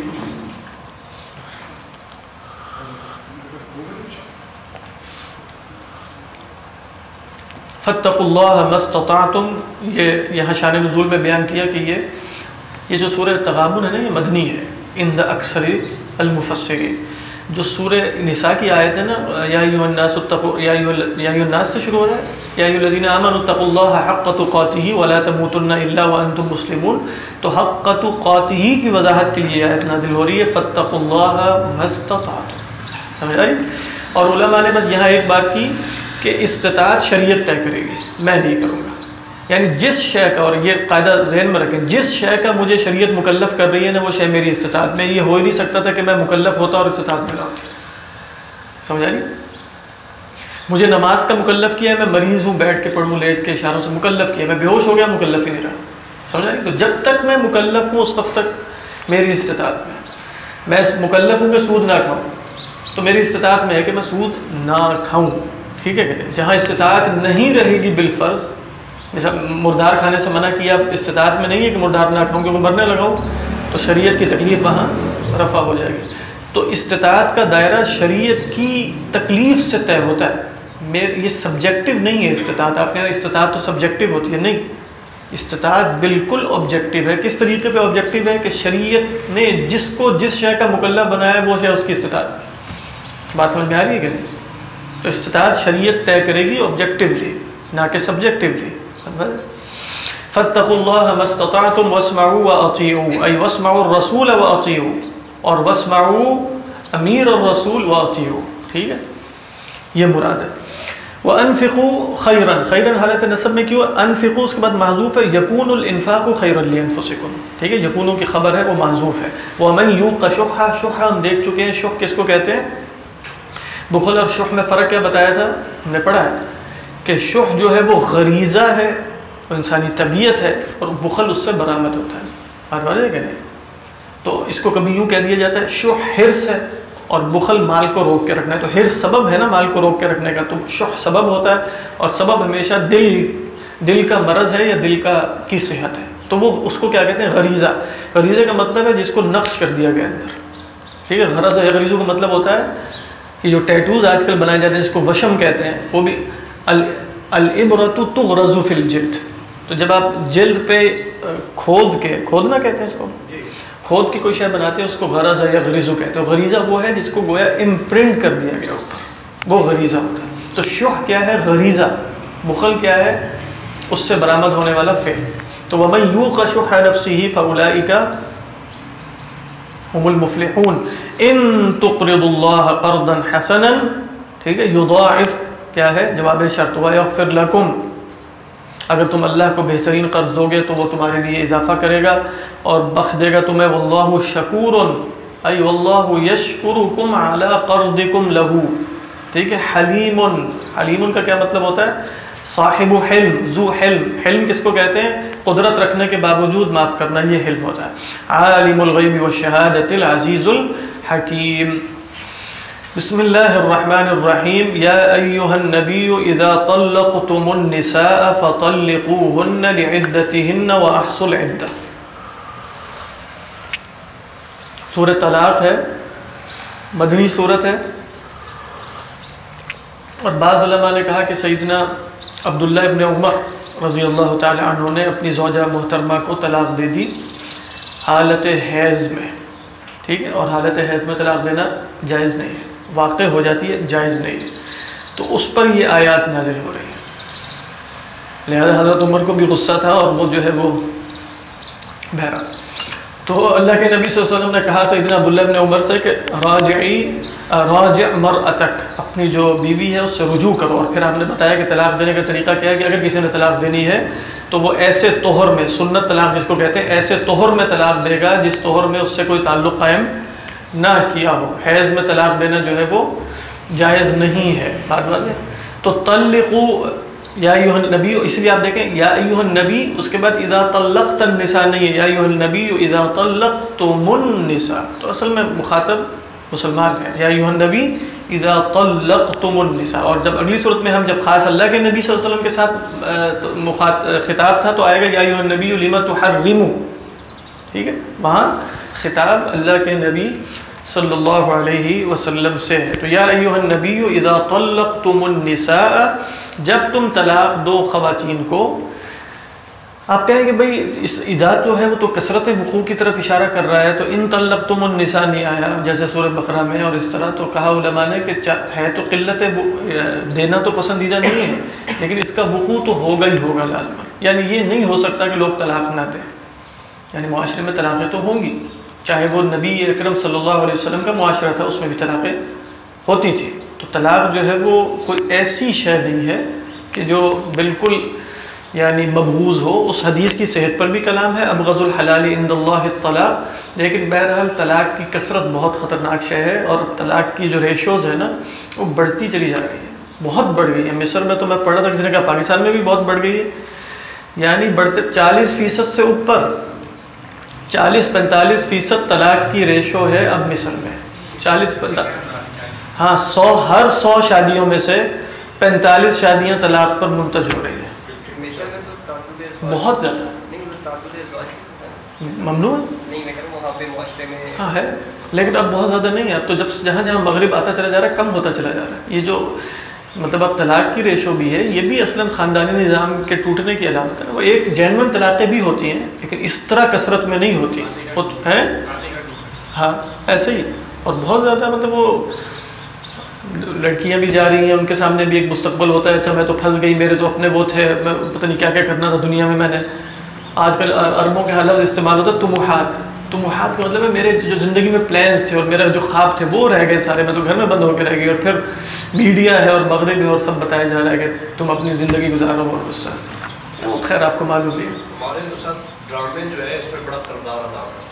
فاتقوا اللہ ما استطعتم، یہ یہاں شان نزول میں بیان کیا کہ یہ جو سورہ تغابن ہے نا یہ مدنی ہے عند اکثر المفسرین. جو سورہ نساء کی آیت ہے نا یا ایھا الناس اتقوا، یا ایھا الناس سے شروع ہو رہا ہے، یا ایھا الذین آمنوا اتقوا اللہ حق تقاتہ ولا تموتن الا وانتم مسلمون. تو حق تقاتہ کی وضاحت کے لیے آیت نازل ہو رہی ہے فاتقوا اللہ ما استطعتم. سمجھ آئی؟ اور علماء نے بس یہاں ایک بات کی کہ استطاعت شریعت طے کرے گی، میں نہیں کروں گا. یعنی جس شے کا، اور یہ قاعدہ ذہن میں رکھیں، جس شے کا مجھے شریعت مکلف کر رہی ہے نا وہ شے میری استطاعت میں. یہ ہو ہی نہیں سکتا تھا کہ میں مکلف ہوتا اور استطاعت میں نہ ہوتی. سمجھ آ رہی؟ مجھے نماز کا مکلف کیا ہے، میں مریض ہوں، بیٹھ کے پڑھوں، لیٹ کے اشاروں سے مکلف کیا، میں بے ہوش ہو گیا، مکلف ہی نہیں رہا. سمجھ آ رہی؟ تو جب تک میں مکلف ہوں اس وقت تک میری استطاعت میں مکلف ہوں کہ سود نہ کھاؤں، تو میری استطاعت میں ہے کہ میں سود نہ کھاؤں. ٹھیک ہے کہ جہاں استطاعت نہیں رہے گی بالفرض، جیسا مردار کھانے سے منع کیا، استطاعت میں نہیں ہے کہ مردار نہ کھاؤں کیونکہ مرنے لگاؤں، تو شریعت کی تکلیف وہاں رفع ہو جائے گی. تو استطاعت کا دائرہ شریعت کی تکلیف سے طے ہوتا ہے. یہ سبجیکٹو نہیں ہے استطاعت. آپ نے استطاعت تو سبجیکٹو ہوتی ہے، نہیں، استطاعت بالکل آبجیکٹو ہے. کس طریقے پہ آبجیکٹو ہے کہ شریعت نے جس کو جس شے کا مکلف بنایا ہے وہ شے اس کی استطاعت. بات سمجھ میں آ رہی ہے کہ نہیں؟ تو استطاعت شریعت طے کرے گی آبجیکٹولی، نہ کہ سبجیکٹولی. فاتقوا اللہ ما استطعتم واسمعوا واطیعوا، ای واسمعوا الرسول واطیعوا، اور واسمعوا امیر الرسول واطیعوا. ٹھیک ہے، یہ مراد ہے. وانفقوا خیرا، خیرا حالت نصب میں کیوں؟ انفقوا اس کے بعد محذوف ہے، یکون الانفاق خیرا لانفسکم. ٹھیک ہے، یکونوں کی خبر ہے وہ محذوف ہے. ومن یوق شح، شح ہم دیکھ چکے ہیں، شح کس کو کہتے ہیں؟ بخل اور شح میں فرق کیا بتایا تھا؟ ہم نے پڑھا ہے کہ شح جو ہے وہ غریزہ ہے، وہ انسانی طبیعت ہے، اور بخل اس سے برآمد ہوتا ہے. بات واضح ہے کہ نہیں؟ تو اس کو کبھی یوں کہہ دیا جاتا ہے شح حرص ہے اور بخل مال کو روک کے رکھنا ہے. تو حرص سبب ہے نا مال کو روک کے رکھنے کا، تو شح سبب ہوتا ہے، اور سبب ہمیشہ دل کا مرض ہے یا دل کی صحت ہے. تو وہ اس کو کیا کہتے ہیں؟ غریزہ. غریزے کا مطلب ہے جس کو نقش کر دیا گیا اندر. ٹھیک ہے، غرض ہے. غریزوں کا مطلب ہوتا ہے کہ جو ٹیٹوز آج کل بنائے جاتے ہیں جس کو وشم کہتے ہیں، وہ بھی الابرۃ تغرز فی الجلد. تو جب آپ جلد پہ کھودنا کہتے ہیں اس کو، کھود کے کوئی شے بناتے ہیں اس کو غرض ہے یا غریزو کہتے ہیں. غریزہ وہ ہے جس کو گویا امپرنٹ کر دیا گیا اوپر، وہ غریزہ ہوتا ہے. تو شح کیا ہے؟ غریزہ. بخل کیا ہے؟ اس سے برآمد ہونے والا فعل. تو ومن یوق شح نفسہ فاولئک هم المفلحون ان تقرضوا اللہ قرضا حسنا. ٹھیک ہے، یضاعف کیا ہے؟ جواب شرط. ویغفر لکم، اگر تم اللہ کو بہترین قرض دو گے تو وہ تمہارے لیے اضافہ کرے گا اور بخش دے گا تمہیں. واللہ شکور، ای واللہ یشکرکم علی قرضکم لہ. ٹھیک ہے، حلیم. حلیم کا کیا مطلب ہوتا ہے؟ صاحب حلم، ذو حلم. حلم کس کو کہتے ہیں؟ قدرت رکھنے کے باوجود معاف کرنا، یہ حلم ہوتا ہے. عالم الغیب والشہادۃ العزیز الحکیم. بسم اللہ الرحمن الرحیم. یا ایہا النبی اذا طلقتم النساء فطلقوہن لعدتہن واحصوا العدہ. سورہ طلاق ہے، مدنی سورت ہے. اور بعض علماء نے کہا کہ سیدنا عبداللہ ابن عمر رضی اللہ تعالی عنہ نے اپنی زوجہ محترمہ کو طلاق دے دی حالت حیض میں. ٹھیک ہے، اور حالت حیض میں طلاق دینا جائز نہیں ہے. واقع ہو جاتی ہے، جائز نہیں ہے. تو اس پر یہ آیات نازل ہو رہی ہیں. لہذا حضرت عمر کو بھی غصہ تھا اور وہ جو ہے وہ بہرحال. تو اللہ کے نبی صلی اللہ علیہ وسلم نے کہا سیدنا عبداللہ ابن عمر سے کہ راجع مرأتک، اپنی جو بیوی ہے اس سے رجوع کرو. اور پھر آپ نے بتایا کہ طلاق دینے کا طریقہ کیا ہے کہ اگر کسی نے طلاق دینی ہے تو وہ ایسے طہر میں، سنت طلاق جس کو کہتے ہیں، ایسے طہر میں طلاق دے گا جس طہر میں اس سے کوئی تعلق قائم نہ کیا ہو. حیض میں طلاق دینا جو ہے وہ جائز نہیں ہے. بات واضح. تو طلقوا یا ایھا النبی، اس لیے آپ دیکھیں یا ایھا النبی، اس کے بعد اذا طلقت النساء نہیں ہے، یا ایھا النبی اذا طلقتم النساء، تو اصل میں مخاطب مسلمان ہے، یا ایھا النبی اذا طلقتم النساء. اور جب اگلی صورت میں ہم جب خاص اللہ کے نبی صلی اللہ علیہ وسلم کے ساتھ خطاب تھا تو آئے گا یا ایھا النبی لم تحرم، ٹھیک ہے، وہاں خطاب اللہ کے نبی صلی اللہ علیہ وسلم سے ہے. تو یا ایھا النبی اذا طلقتم النساء، جب تم طلاق دو خواتین کو. آپ کہیں کہ بھئی اس اذا جو ہے وہ تو کثرت وقوع کی طرف اشارہ کر رہا ہے، تو ان طلقتم النساء نہیں آیا جیسے سورہ بقرہ میں اور اس طرح. تو کہا علماء نے کہ ہے تو قلت دینا تو پسندیدہ نہیں ہے، لیکن اس کا وقوع تو ہوگا ہی ہوگا لازم. یعنی یہ نہیں ہو سکتا کہ لوگ طلاق نہ دیں، یعنی معاشرے میں طلاقیں تو ہوں گی، چاہے وہ نبی اکرم صلی اللہ علیہ وسلم کا معاشرہ تھا اس میں بھی طلاقیں ہوتی تھی. تو طلاق جو ہے وہ کوئی ایسی شے نہیں ہے کہ جو بالکل یعنی مبغوض ہو. اس حدیث کی صحت پر بھی کلام ہے، ابغض الحلال عند اللہ الطلاق، لیکن بہرحال طلاق کی کثرت بہت خطرناک شے ہے، اور طلاق کی جو ریشوز ہے نا وہ بڑھتی چلی جا رہی ہے، بہت بڑھ گئی ہے. مصر میں تو میں پڑھ رہا تھا کسی نے کہا پاکستان میں بھی بہت بڑھ گئی ہے، یعنی بڑھتے 40% سے اوپر 40-45% طلاق کی ریشو ہے اب مصر میں. 40-45، ہاں 100 شادیوں میں سے 45 شادیاں طلاق پر منتج ہو رہی ہیں. مصر میں تو تعدد ازواج بہت زیادہ نہیں، تعدد ازواج ممنوع نہیں، میں کہہ رہا ہوں وہاں پہ معاشرے میں ہاں ہے، لیکن اب بہت زیادہ نہیں ہے. اب تو جب جہاں جہاں مغرب آتا چلا جا رہا ہے کم ہوتا چلا جا رہا ہے. یہ جو مطلب اب طلاق کی ریشو بھی ہے، یہ بھی اصلاً خاندانی نظام کے ٹوٹنے کی علامت ہے. وہ ایک جینون طلاقیں بھی ہوتی ہیں لیکن اس طرح کثرت میں نہیں ہوتی ہیں. ہاں ایسے ہی، اور بہت زیادہ مطلب وہ لڑکیاں بھی جا رہی ہیں، ان کے سامنے بھی ایک مستقبل ہوتا ہے، اچھا میں تو پھنس گئی، میرے تو اپنے وہ تھے، میں پتہ نہیں کیا کیا کرنا تھا دنیا میں. میں نے آج کل عربوں کے لفظ استعمال ہوتا ہے طموحات. طموحات کا مطلب ہے میرے جو زندگی میں پلانز تھے اور میرا جو خواب تھے وہ رہ گئے سارے، میں تو گھر میں بند ہو کے رہ گئی. اور پھر میڈیا ہے اور مغرب ہے اور سب بتایا جا رہا ہے کہ تم اپنی زندگی گزارو اور اس سے وہ خیر آپ کو معلوم ہے. ہمارے ساتھ ڈرامے جو ہے اس میں بڑا کردار ادا کرتا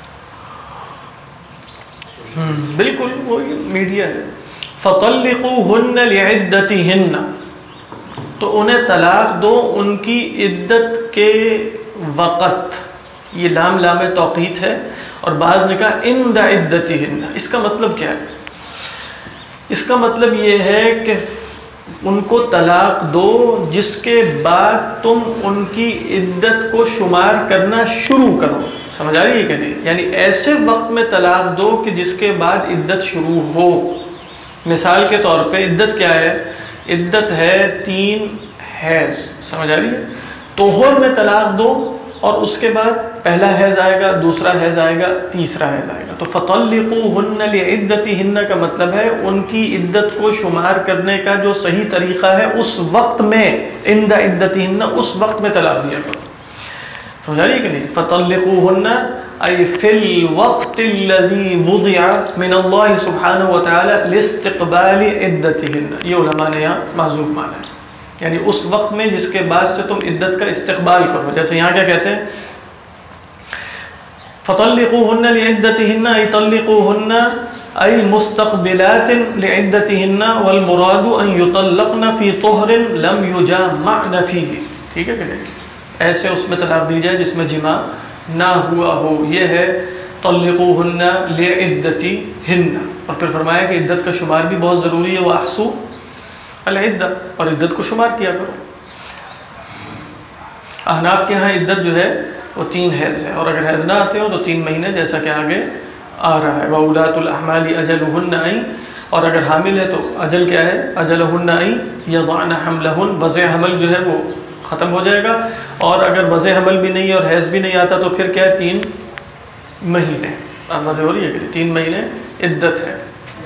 ہے. بالکل وہ میڈیا ہے. فَطَلِّقُوهُنَّ لِعِدَّتِهِنَّ، تو انہیں طلاق دو ان کی عدت کے وقت. یہ لام توقیت ہے، اور بعض نے کہا عند عدتہن. اس کا مطلب کیا ہے؟ اس کا مطلب یہ ہے کہ ان کو طلاق دو جس کے بعد تم ان کی عدت کو شمار کرنا شروع کرو. سمجھ آ رہی ہے کہ نہیں؟ یعنی ایسے وقت میں طلاق دو کہ جس کے بعد عدت شروع ہو. مثال کے طور پہ عدت کیا ہے؟ عدت ہے 3 حیض. سمجھ آ رہی ہے؟ طہور میں طلاق دو اور اس کے بعد پہلا حیض آئے گا، دوسرا حیض آئے گا، تیسرا حیض آئے گا. تو فَطَلِّقُوهُنَّ لِعِدَّتِهِنَّ کا مطلب ہے ان کی عدت کو شمار کرنے کا جو صحیح طریقہ ہے اس وقت میں، عند عدتهن، اس وقت میں طلاق دیا کرو. سمجھ آ رہی ہے کہ نہیں؟ فَطَلِّقُوهُنَّ ای فی الوقت الذی وضع من اللہ سبحانہ وتعالی لاستقبال عدتهن. یہ علماء نے یہاں محذوف مانا ہے، یعنی اس وقت میں جس کے بعد سے تم عدت کا استقبال کرو. جیسے یہاں کیا کہتے ہیں؟ فَطَلِّقُوهُنَّ لِعِدَّتِهِنَّ ای طَلِّقُوهُنَّ ای مستقبلات لعدتهن والمراد ان يطلقن فی طہر لم یجامعن فیہ. ٹھیک ہے کہ نہیں؟ ایسے اس میں طلاق دی جائے جس میں جماع نہ ہوا ہو. یہ ہے طلقوهن لعدتهن. اور پھر فرمایا کہ عدت کا شمار بھی بہت ضروری ہے. وَأَحْصُوا العدہ، اور عدت کو شمار کیا کرو. احناف کے ہاں عدت جو ہے وہ 3 حیض ہے، اور اگر حیض نہ آتے ہو تو 3 مہینے، جیسا کہ آگے آ رہا ہے. وَأُولَاتُ الْأَحْمَالِ أَجَلُهُنَّ أَن، اور اگر حامل ہے تو اجل کیا ہے؟ أَجَلُهُنَّ أَن يَضَعْنَ حَمْلَهُنَّ. وضع حمل جو ہے وہ ختم ہو جائے گا. اور اگر وضع حمل بھی نہیں اور حیض بھی نہیں آتا تو پھر کیا ہے؟ 3 مہینے. وضع ہو رہی ہے کہ 3 مہینے عدت ہے.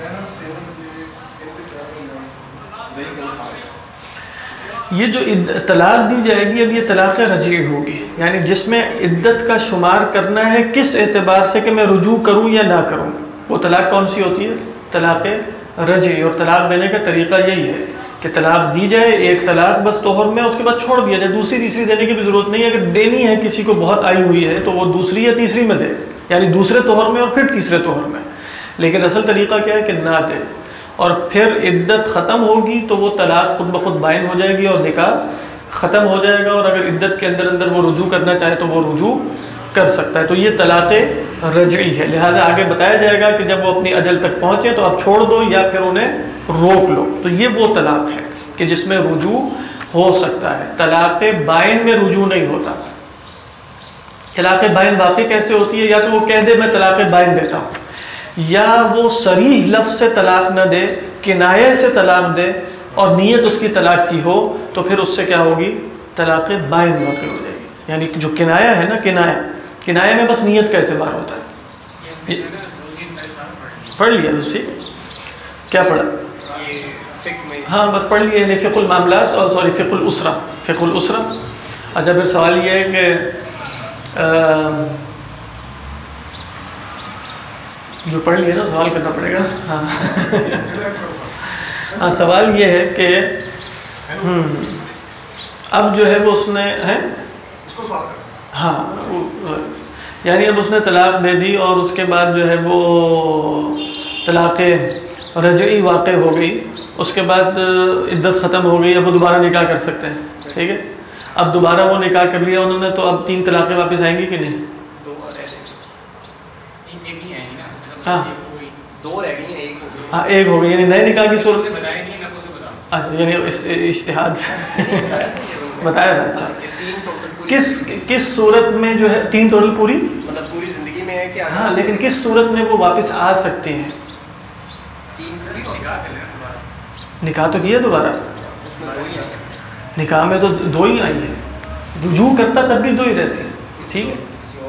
یہ جو طلاق دی جائے گی اب یہ طلاق رجعی ہوگی، یعنی جس میں عدت کا شمار کرنا ہے کس اعتبار سے کہ میں رجوع کروں یا نہ کروں. وہ طلاق کون سی ہوتی ہے؟ طلاق رجعی. اور طلاق دینے کا طریقہ یہی ہے کہ طلاق دی جائے، ایک طلاق بس طہر میں، اس کے بعد چھوڑ دیا جائے. دوسری تیسری دینے کی بھی ضرورت نہیں ہے. اگر دینی ہے کسی کو بہت آئی ہوئی ہے تو وہ دوسری یا تیسری میں دے، یعنی دوسرے طہر میں اور پھر تیسرے طہر میں. لیکن اصل طریقہ کیا ہے کہ نہ دے. اور پھر عدت ختم ہوگی تو وہ طلاق خود بخود بائن ہو جائے گی اور نکاح ختم ہو جائے گا، اور اگر عدت کے اندر اندر وہ رجوع کرنا چاہے تو وہ رجوع کر سکتا ہے. تو یہ طلاق رجعی ہے. لہذا آگے بتایا جائے گا کہ جب وہ اپنی اجل تک پہنچے تو اب چھوڑ دو یا پھر انہیں روک لو. تو یہ وہ طلاق ہے کہ جس میں رجوع ہو سکتا ہے. طلاق بائن میں رجوع نہیں ہوتا. طلاق بائن واقع کیسے ہوتی ہے؟ یا تو وہ کہہ دے میں طلاق بائن دیتا ہوں، یا وہ صریح لفظ سے طلاق نہ دے، کنایے سے طلاق دے اور نیت اس کی طلاق کی ہو، تو پھر اس سے کیا ہوگی؟ طلاق بائن واقع ہو جائے گی. یعنی جو کنایا ہے نا، کنایے میں بس نیت کا اعتبار ہوتا ہے. پڑھ لیا تو ٹھیک. کیا پڑھا؟ ہاں بس پڑھ لیا. یعنی فقہ المعاملات اور فقہ الاسرہ. اچھا پھر سوال یہ ہے کہ جو پڑھ لیا نا سوال کرنا پڑے گا. ہاں سوال یہ ہے کہ اب جو ہے وہ اس نے ہاں یعنی اب اس نے طلاق دے دی اور اس کے بعد جو ہے وہ طلاق رجعی واقع ہو گئی. اس کے بعد عدت ختم ہو گئی. اب وہ دوبارہ نکاح کر سکتے ہیں. ٹھیک ہے. اب دوبارہ وہ نکاح کر لیا انہوں نے تو اب 3 طلاقیں واپس آئیں گی کہ نہیں؟ ہاں 2 رہ گئی ہیں، 1 ہو گئی. ہاں 1 ہو گئی. یعنی نئے نکاح کی صورت. اچھا یعنی اجتہاد بتایا تھا. اچھا کس صورت میں جو ہے 3 ٹوٹل پوری مطلب پوری زندگی میں ہے کہ ہاں، لیکن کس صورت میں وہ واپس آ سکتے ہیں؟ نکاح تو کیا دوبارہ. نکاح میں تو 2 ہی آئی ہیں. رجوع کرتا تب بھی 2 ہی رہتی ہیں. ٹھیک ہے.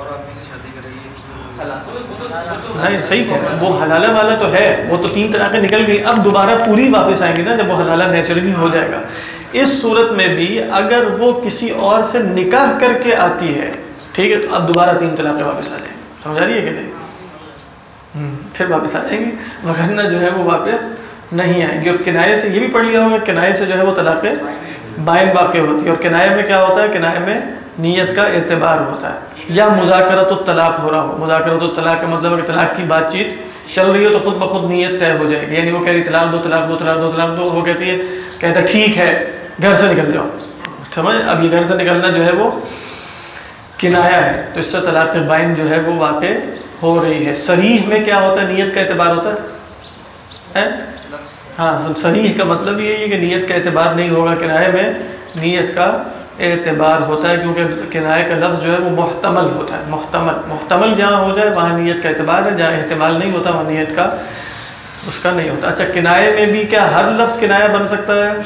نہیں صحیح ہے. وہ حلالہ والا تو ہے، وہ تو 3 طلاقیں نکل گئی. اب دوبارہ پوری واپس آئیں گی نا جب وہ حلالہ نیچرلی ہو جائے گا. اس صورت میں بھی اگر وہ کسی اور سے نکاح کر کے آتی ہے، ٹھیک ہے، تو اب دوبارہ 3 طلاقیں واپس آ جائیں. سمجھ آ رہی ہے کہ نہیں؟ پھر واپس آ جائیں گی، وغیرہ جو ہے وہ واپس نہیں آئیں گی. اور کنایے سے یہ بھی پڑھ لیا ہوگا، کنایے سے جو ہے وہ طلاق بائن واقع ہوتی ہے. اور کنایے میں کیا ہوتا ہے؟ کنایے میں نیت کا اعتبار ہوتا ہے. یا مذاکرۃ الطلاق ہو رہا ہو. مذاکرۃ الطلاق کا مطلب ہے کہ طلاق کی بات چیت چل رہی ہو تو خود بخود نیت طے ہو جائے گی. یعنی وہ کہہ رہی طلاق دو طلاق دو طلاق دو طلاق دو، وہ کہتا ٹھیک ہے گھر سے نکل جاؤ. سمجھ؟ اب یہ گھر سے نکلنا جو ہے وہ کنایا ہے، تو اس سے طلاق بائن جو ہے وہ واقع ہو رہی ہے. صریح میں کیا ہوتا ہے؟ نیت کا اعتبار ہوتا ہے. ہاں صریح کا مطلب یہ ہے کہ نیت کا اعتبار نہیں ہوگا. کنایے میں نیت کا اعتبار ہوتا ہے، کیونکہ کنایے کا لفظ جو ہے وہ محتمل ہوتا ہے. محتمل جہاں ہو جائے وہاں نیت کا اعتبار ہے، جہاں احتمال نہیں ہوتا وہاں نیت کا اس کا نہیں ہوتا. اچھا کنایے میں بھی کیا ہر لفظ کنایہ بن سکتا ہے؟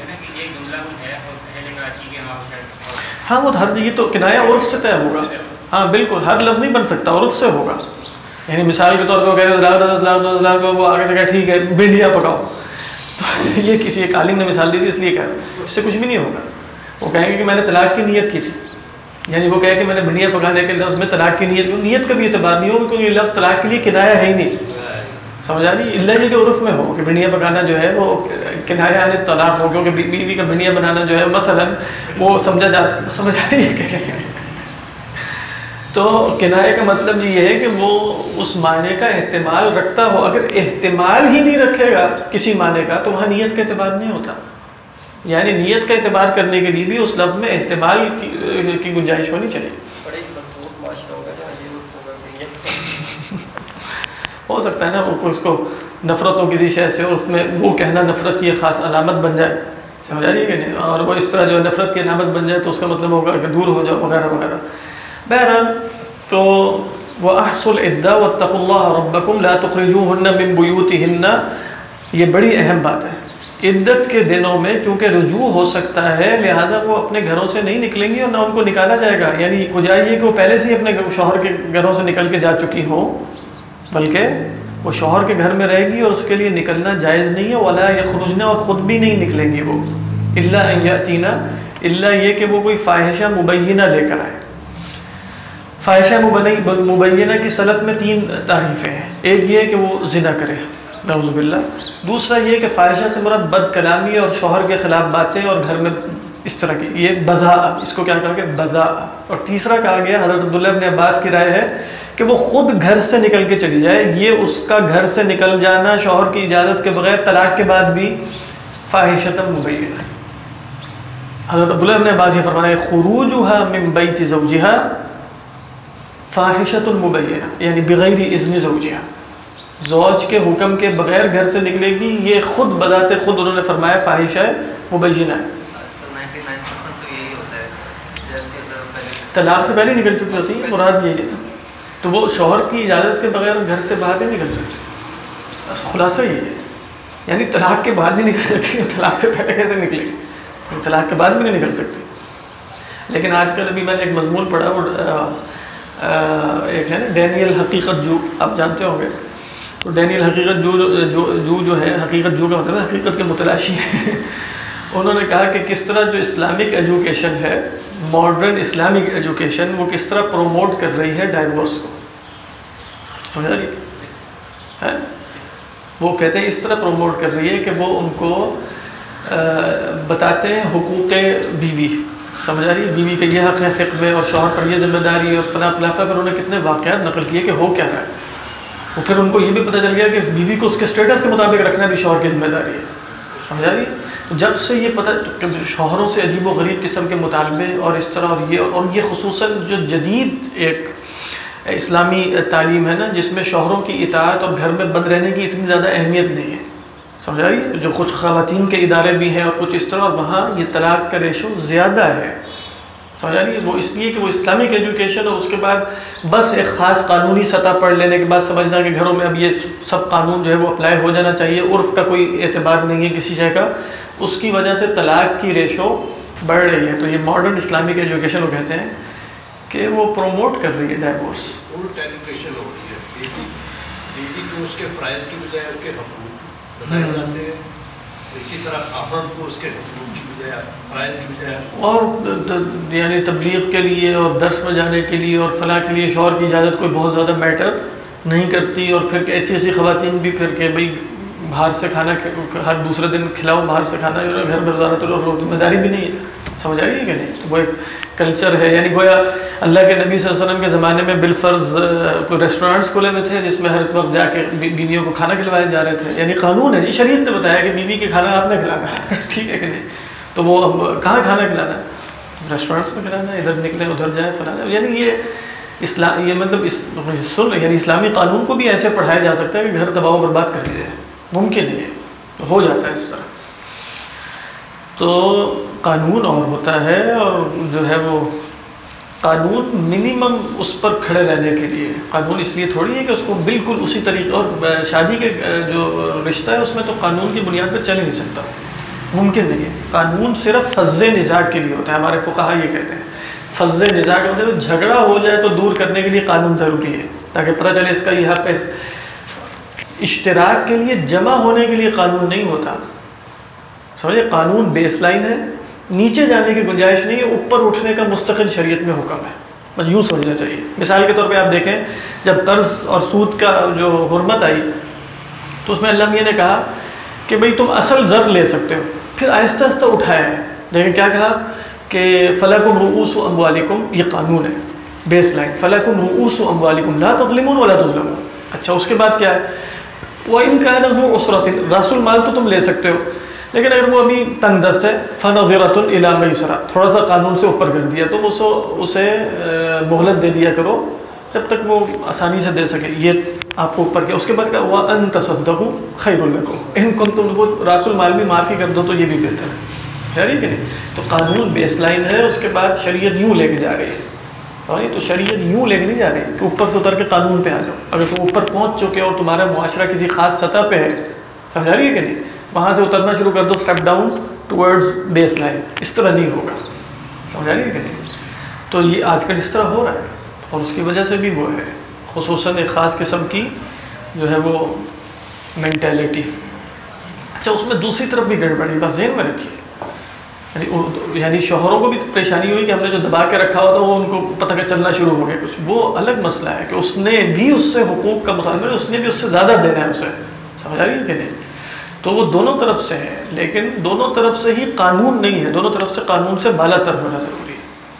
ہاں وہ ہر یہ تو کنایہ عرف سے طے ہوگا. ہاں بالکل ہر لفظ نہیں بن سکتا، عرف سے ہوگا. یعنی مثال کے طور پہ وہ کہہ رہے وہ آگے سے کہا ٹھیک ہے بھنڈیاں پکاؤ، تو یہ کسی ایک عالم نے مثال دی تھی اس لیے کہا. اس سے کچھ بھی نہیں ہوگا. وہ کہیں گے کہ میں نے طلاق کی نیت کی تھی، یعنی وہ کہے کہ میں نے بھنڈیاں پکانے کے لفظ میں طلاق کی نیت کا بھی اعتبار نہیں ہوگا، کیونکہ یہ لفظ طلاق کے لیے کنایہ ہے ہی نہیں. سمجھ آ رہی؟ اللہ یہ کہ عرف میں ہو کہ بھنڈیاں پکانا جو ہے وہ کنایہ عن طلاق ہو، کیونکہ بیوی کا بھنڈیاں بنانا جو ہے مثلا وہ سمجھا جاتا. سمجھ آ رہی ہے کہ تو کنایہ کا مطلب یہ ہے کہ وہ اس معنی کا احتمال رکھتا ہو. اگر احتمال ہی نہیں رکھے گا کسی معنی کا تو وہاں نیت کا اعتبار نہیں ہوتا. یعنی نیت کا اعتبار کرنے کے لیے بھی اس لفظ میں احتمال کی گنجائش ہونی چاہیے. ہو سکتا ہے نا اس کو نفرت ہو کسی شے سے، اس میں وہ کہنا نفرت کی خاص علامت بن جائے. سمجھ آ رہی ہے کہ نہیں؟ اور وہ اس طرح جو ہے نفرت کی علامت بن جائے تو اس کا مطلب ہوگا کہ دور ہو جاؤ وغیرہ وغیرہ. بہرحال تو وَأَحْصُوا الْعِدَّةَ وَاتَّقُوا اللَّهَ رَبَّكُمْ لَا تُخْرِجُوهُنَّ مِن بُيُوتِهِنَّ. یہ بڑی اہم بات ہے. عدت کے دنوں میں چونکہ رجوع ہو سکتا ہے لہذا وہ اپنے گھروں سے نہیں نکلیں گی اور نہ ان کو نکالا جائے گا. یعنی ہو جائے کہ وہ پہلے سے ہی اپنے شوہر کے گھروں سے نکل کے جا چکی ہوں، بلکہ وہ شوہر کے گھر میں رہے گی اور اس کے لیے نکلنا جائز نہیں ہے. وَلَا يَخْرُجْنَ، اور خود بھی نہیں نکلیں گی وہ، إِلَّا أَن يَأْتِينَ، إِلَّا یہ کہ وہ کوئی فاحشہ مبینہ لے کر آئے. فاحشہ مبینہ کی سلف میں 3 تعریفیں ہیں. ایک یہ کہ وہ زنا کرے، نعوذ باللہ. دوسرا یہ کہ فاحشہ سے مراد بد کلامی اور شوہر کے خلاف باتیں اور گھر میں اس طرح کی، یہ بذا، اس کو کیا کہا کہ بذا. اور تیسرا کہا گیا حضرت عبداللہ ابن عباس کی رائے ہے کہ وہ خود گھر سے نکل کے چلی جائے. یہ اس کا گھر سے نکل جانا شوہر کی اجازت کے بغیر طلاق کے بعد بھی فاحشۃ مبینہ. حضرت عبداللہ ابن عباس یہ فرمایا خروجها من بیت زوجها فاحشۃ مبینہ، یعنی بغیر اذن زوجها، زوج کے حکم کے بغیر گھر سے نکلے گی، یہ خود بذات خود انہوں نے فرمایا فاحشہ مبینہ ہے. طلاق سے پہلے نکل چکی ہوتی ہے، مراد یہ ہے. تو وہ شوہر کی اجازت کے بغیر گھر سے باہر نہیں نکل سکتے. خلاصہ یہ ہے، یعنی طلاق کے بعد نہیں نکل سکتی، طلاق سے پہلے کیسے نکلے گی؟ طلاق کے بعد بھی نہیں نکل سکتی. لیکن آج کل ابھی میں نے ایک مضمون پڑھا، وہ ایک ہے نا ڈینیل حقیقت جو، آپ جانتے ہوں گے. تو ڈینیل حقیقت جو ہے، حقیقت جو کا مطلب ہے حقیقت کے متلاشی ہے. انہوں نے کہا کہ کس طرح جو اسلامک ایجوکیشن ہے، ماڈرن اسلامک ایجوکیشن، وہ کس طرح پروموٹ کر رہی ہے ڈائیورس کو. سمجھا رہی ہے؟ وہ کہتے ہیں اس طرح پروموٹ کر رہی ہے کہ وہ ان کو بتاتے ہیں حقوق بیوی. سمجھا رہی ہے؟ بیوی کا یہ حق ہے فقہ میں، اور شوہر پر یہ ذمہ داری ہے، اور فلاں فلاں. پر انہوں نے کتنے واقعات نقل کیے کہ ہو کیا رہا ہے. وہ پھر ان کو یہ بھی پتہ چل گیا کہ بیوی کو اس کے اسٹیٹس کے مطابق رکھنا بھی شوہر کی ذمہ داری ہے. سمجھا رہی ہے؟ تو جب سے یہ پتہ کہ شوہروں سے عجیب و غریب قسم کے مطالبے اور اس طرح، اور یہ خصوصاً جو جدید ایک اسلامی تعلیم ہے نا، جس میں شوہروں کی اطاعت اور گھر میں بند رہنے کی اتنی زیادہ اہمیت نہیں ہے. سمجھا رہی ہے؟ جو کچھ خواتین کے ادارے بھی ہیں اور کچھ اس طرح، اور وہاں یہ طلاق کا ریشو زیادہ ہے. سمجھا رہی ہے؟ وہ اس لیے کہ وہ اسلامک ایجوکیشن، اور اس کے بعد بس ایک خاص قانونی سطح پڑھ لینے کے بعد سمجھنا کہ گھروں میں اب یہ سب قانون جو ہے وہ اپلائی ہو جانا چاہیے، عرف کا کوئی اعتبار نہیں ہے کسی شے کا. اس کی وجہ سے طلاق کی ریشو بڑھ رہی ہے. تو یہ ماڈرن اسلامک ایجوکیشن وہ کہتے ہیں کہ وہ پروموٹ کر رہی ہے ڈائیورس. الٹ ایجوکیشن ہو رہی ہے. بیوی کو اس کے فرائض کی بجائے اس کے حقوق بتائے جاتے ہیں، اسی طرح خاوند کو اس کے حقوق کی بجائے فرائض کی بجائے، اور یعنی تبلیغ کے لیے اور درس میں جانے کے لیے اور فلاح کے لیے شوہر کی اجازت کوئی بہت زیادہ میٹر نہیں کرتی. اور پھر ایسی خواتین بھی پھر کہ بھئی باہر سے کھانا ہر دوسرے دن کھلاؤ، باہر سے کھانا گھر میں وزارت اور ذمہ داری بھی نہیں ہے. سمجھ آ رہی ہے کہ نہیں؟ وہ ایک کلچر ہے. یعنی گویا اللہ کے نبی صلی اللہ علیہ وسلم کے زمانے میں بالفرض کوئی ریسٹورینٹس کھلے ہوئے تھے جس میں ہر وقت جا کے بیویوں کو کھانا کھلوائے جا رہے تھے. یعنی قانون ہے جی، شریعت نے بتایا کہ بیوی کے کھانا آپ نے کھلانا ہے. ٹھیک ہے کہ نہیں؟ تو وہ اب کہاں کھانا کھلانا ہے؟ ریسٹورینٹس میں کھلانا ہے، ادھر نکلیں ادھر جائیں فلانا. یعنی یہ اسلام، یہ مطلب سن، یعنی اسلامی قانون کو بھی ایسے پڑھایا جا سکتا ہے کہ گھر تباہ و برباد کر دیا جائے. ممکن ہے، ہو جاتا ہے اس طرح. تو قانون اور ہوتا ہے، اور جو ہے وہ قانون منیمم اس پر کھڑے رہنے کے لیے. قانون اس لیے تھوڑی ہے کہ اس کو بالکل اسی طریقے، اور شادی کے جو رشتہ ہے اس میں تو قانون کی بنیاد پہ چل ہی نہیں سکتا، ممکن نہیں ہے. قانون صرف فض نزاع کے لیے ہوتا ہے. ہمارے فقہا یہ کہتے ہیں فض نزاع کا مطلب جھگڑا ہو جائے تو دور کرنے کے لیے قانون ضروری ہے، تاکہ پتہ چلے اس کا یہ حق ہے. اشتراک کے لیے، جمع ہونے کے لیے قانون نہیں ہوتا. سمجھے؟ قانون بیس لائن ہے، نیچے جانے کی گنجائش نہیں ہے، اوپر اٹھنے کا مستقل شریعت میں حکم ہے. بس یوں سمجھنا چاہیے. مثال کے طور پہ آپ دیکھیں، جب قرض اور سود کا جو حرمت آئی تو اس میں اللہ میاں نے کہا کہ بھئی تم اصل زر لے سکتے ہو، پھر آہستہ آہستہ اٹھایا ہے. لیکن کیا کہا کہ فَلَكُمْ رُؤُوسُ أَمْوَالِكُمْ، یہ قانون ہے بیس لائن. فَلَكُمْ رُؤُوسُ أَمْوَالِكُمْ لَا تَظْلِمُونَ وَلَا تُظْلَمُونَ. اچھا، اس کے بعد کیا ہے؟ وَإِنْ كَانَ ذُو عُسْرَةٍ، راس المال تو تم لے سکتے ہو، لیکن اگر وہ ابھی تنگ دست ہے، فَنَظِرَةٌ إِلَىٰ مَيْسَرَةٍ، تھوڑا سا قانون سے اوپر کر دیا، تم اسے مہلت دے دیا کرو جب تک وہ آسانی سے دے سکے. یہ آپ کو اوپر کیا. اس کے بعد کیا؟ وَأَن تَصَدَّقُوا خَيْرٌ لَكُمْ إِن كُنتُمْ، وہ راس المال بھی معافی کر دو تو یہ بھی بہتر ہے. ہے کہ نہیں؟ تو قانون بیس لائن ہے، اس کے بعد شریعت یوں لے کے جا رہی ہے. تو شریعت یوں لے کے نہیں جا رہی کہ اوپر سے اتر کے قانون پہ آ جاؤ. اگر تم اوپر پہنچ چکے ہو، تمہارا معاشرہ کسی خاص سطح پہ ہے، سمجھا رہی ہے کہ نہیں، وہاں سے اترنا شروع کر دو، step down towards baseline. اس طرح نہیں ہوگا. سمجھا رہی ہے کہ نہیں؟ تو یہ آج کل اس طرح ہو رہا ہے، اور اس کی وجہ سے بھی وہ ہے خصوصاً ایک خاص قسم کی جو ہے وہ مینٹیلٹی. اچھا، اس میں دوسری طرف بھی گڑبڑی، بس ذہن میں رکھیے. یعنی شوہروں کو بھی پریشانی ہوئی کہ ہم نے جو دبا کے رکھا ہوا تھا وہ ان کو پتہ کہ چلنا شروع ہو گیا کچھ. وہ الگ مسئلہ ہے کہ اس نے بھی اس سے حقوق کا مطالبہ، اس نے بھی اس سے زیادہ دینا ہے اسے. سمجھ آ رہی ہے کہ نہیں؟ تو وہ دونوں طرف سے ہے، لیکن دونوں طرف سے ہی قانون نہیں ہے، دونوں طرف سے قانون سے بالا تر ہونا ضروری ہے۔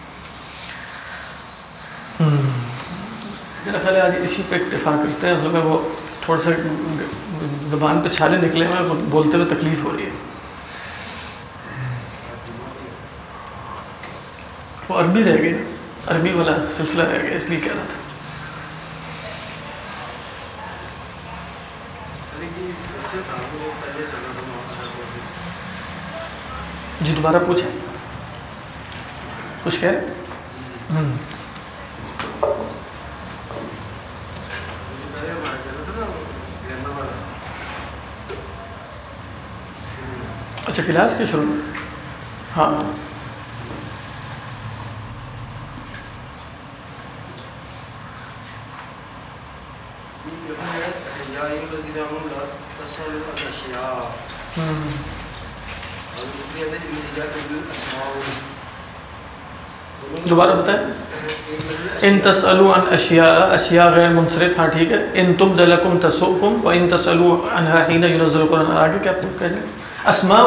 میرا خیال ہے آج اسی پہ اکتفا کرتے ہیں، اصل میں وہ تھوڑا سا زبان پہ چھالے نکلے ہوئے ہیں، بولتے ہوئے تکلیف ہو رہی ہے۔ وہ عربی رہ گئی نا، عربی والا سلسلہ رہ گیا، اس لیے کہہ رہا تھا۔ جی دوبارہ پوچھیں، کچھ کہہ رہے؟ اچھا کلاس کے شروع میں، ہاں دوبارہ بتائیں۔ ان تسألوا عن اشیاء غیر منصرف، ہاں ٹھیک ہے۔ ان تبد لکم تسؤکم وان تسألوا عنها حین ينزل القرآن، آگے کیا کہہ رہے ہیں؟ اسماء،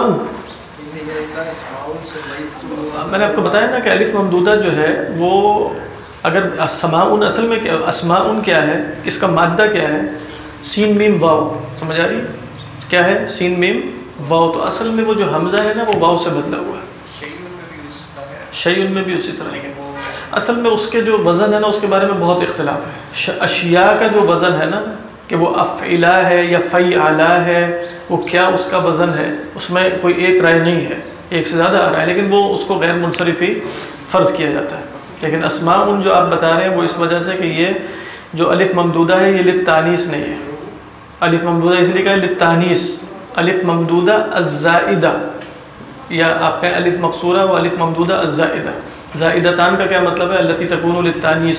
میں نے آپ کو بتایا نا کہ الف ممدودہ جو ہے وہ اگر اسماء اصل میں کیا، اسماء کیا ہے، اس کا مادہ کیا ہے؟ سین میم واو، سمجھ آ رہی ہے کیا ہے؟ سین میم واو، تو اصل میں وہ جو حمزہ ہے نا وہ واو سے بدلا ہوا ہے۔ شیء میں بھی اسی طرح ہے۔ اصل میں اس کے جو وزن ہے نا اس کے بارے میں بہت اختلاف ہے۔ اشیاء کا جو وزن ہے نا کہ وہ افعلا ہے یا فیعلا ہے، وہ کیا اس کا وزن ہے، اس میں کوئی ایک رائے نہیں ہے، ایک سے زیادہ آ رہا ہے، لیکن وہ اس کو غیر منصرف ہی فرض کیا جاتا ہے۔ لیکن اسماء جو آپ بتا رہے ہیں وہ اس وجہ سے کہ یہ جو الف ممدودہ ہے یہ للتانیث نہیں ہے، الف ممدودہ اس لیے کہا ہے للتانیث، الف ممدودہ الزائدہ، یا آپ کہیں الف مقصورہ و الف ممدودہ الزائدہ۔ زائدتان کا کیا مطلب ہے؟ التی تکون للتانیث،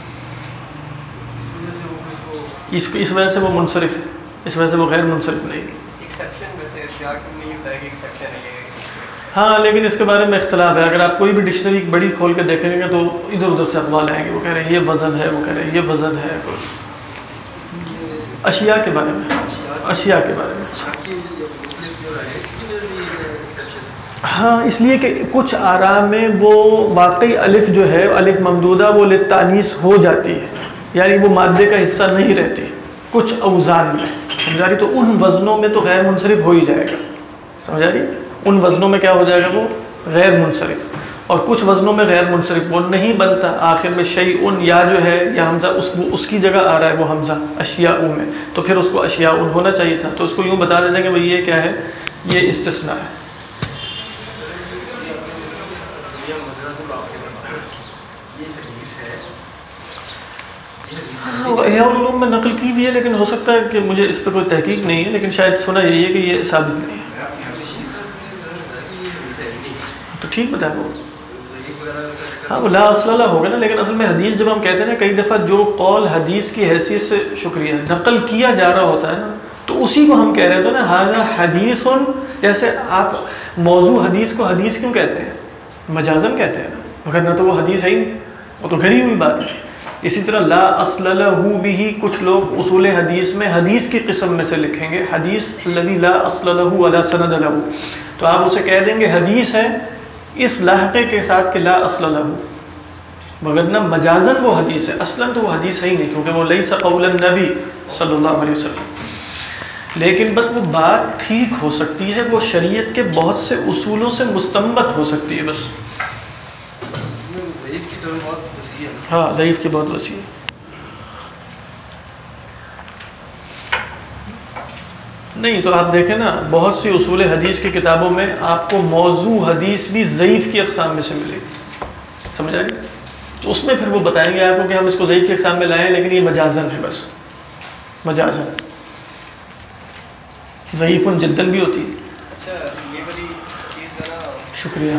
اس وجہ سے وہ منصرف ہے، اس وجہ سے وہ غیر منصرف نہیں۔ ہاں لیکن اس کے بارے میں اختلاف ہے، اگر آپ کوئی بھی ڈکشنری بڑی کھول کے دیکھیں گے تو ادھر ادھر سے اقوال آئیں گے، وہ کہہ رہے ہیں یہ وزن ہے، وہ کہہ رہے ہیں یہ وزن ہے، اشیاء کے بارے میں، اشیاء کے بارے میں۔ ہاں اس لیے کہ کچھ آراء میں وہ واقعی الف جو ہے الف ممدودہ وہ للتانیث ہو جاتی ہے، یعنی وہ مادے کا حصہ نہیں رہتی کچھ اوزان میں، سمجھا رہی؟ تو ان وزنوں میں تو غیر منصرف ہو ہی جائے گا، سمجھا رہی؟ ان وزنوں میں کیا ہو جائے گا؟ وہ غیر منصرف۔ اور کچھ وزنوں میں غیر منصرف وہ نہیں بنتا، آخر میں شیء یا جو ہے یا حمزہ اس کی جگہ آ رہا ہے وہ حمزہ اشیاء میں، تو پھر اس کو اشیاء ہونا چاہیے تھا، تو اس کو یوں بتا دیتے ہیں کہ بھئی یہ کیا ہے، یہ استثناء ہے۔ احیاء العلوم میں نقل کی بھی ہے، لیکن ہو سکتا ہے کہ مجھے اس پہ کوئی تحقیق نہیں ہے، لیکن شاید سنا یہی ہے کہ یہ ثابت نہیں ہے۔ تو ٹھیک بتایا وہ، ہاں وہ لا اصل لا ہوگا نا، لیکن اصل میں حدیث جب ہم کہتے ہیں نا کئی دفعہ جو قول حدیث کی حیثیت سے شکریہ نقل کیا جا رہا ہوتا ہے نا تو اسی کو ہم کہہ رہے ہوتے ہیں نا ھذا حدیث، جیسے آپ موضوع حدیث کو حدیث کیوں کہتے ہیں؟ مجازن کہتے ہیں نا، مگر نہ تو وہ حدیث ہے ہی نہیں، وہ تو گھڑی ہوئی بات ہے۔ اسی طرح لا اصل لہ بھی، کچھ لوگ اصول حدیث میں حدیث کی قسم میں سے لکھیں گے حدیث الذی لا اصل لہ ولا سند لہ، تو آپ اسے کہہ دیں گے حدیث ہے اس لاحقے کے ساتھ کہ لا اصل لہ، مگر نہ مجازن وہ حدیث ہے، اصلا تو وہ حدیث ہے ہی نہیں، کیونکہ وہ لیس قول النبی صلی اللہ علیہ وسلم۔ لیکن بس وہ بات ٹھیک ہو سکتی ہے، وہ شریعت کے بہت سے اصولوں سے مستنبط ہو سکتی ہے بس۔ ہاں ضعیف کی بہت وسیع ہے۔ نہیں تو آپ دیکھیں نا بہت سی اصول حدیث کی کتابوں میں آپ کو موضوع حدیث بھی ضعیف کی اقسام میں سے ملے گی، سمجھ آ رہی؟ تو اس میں پھر وہ بتائیں گے آپ کو کہ ہم اس کو ضعیف کی اقسام میں لائیں، لیکن یہ مجازن ہے، بس مجازن، ضعیف جداً بھی ہوتی ہے۔ اچھا یہ والی چیز ہے نا، شکریہ،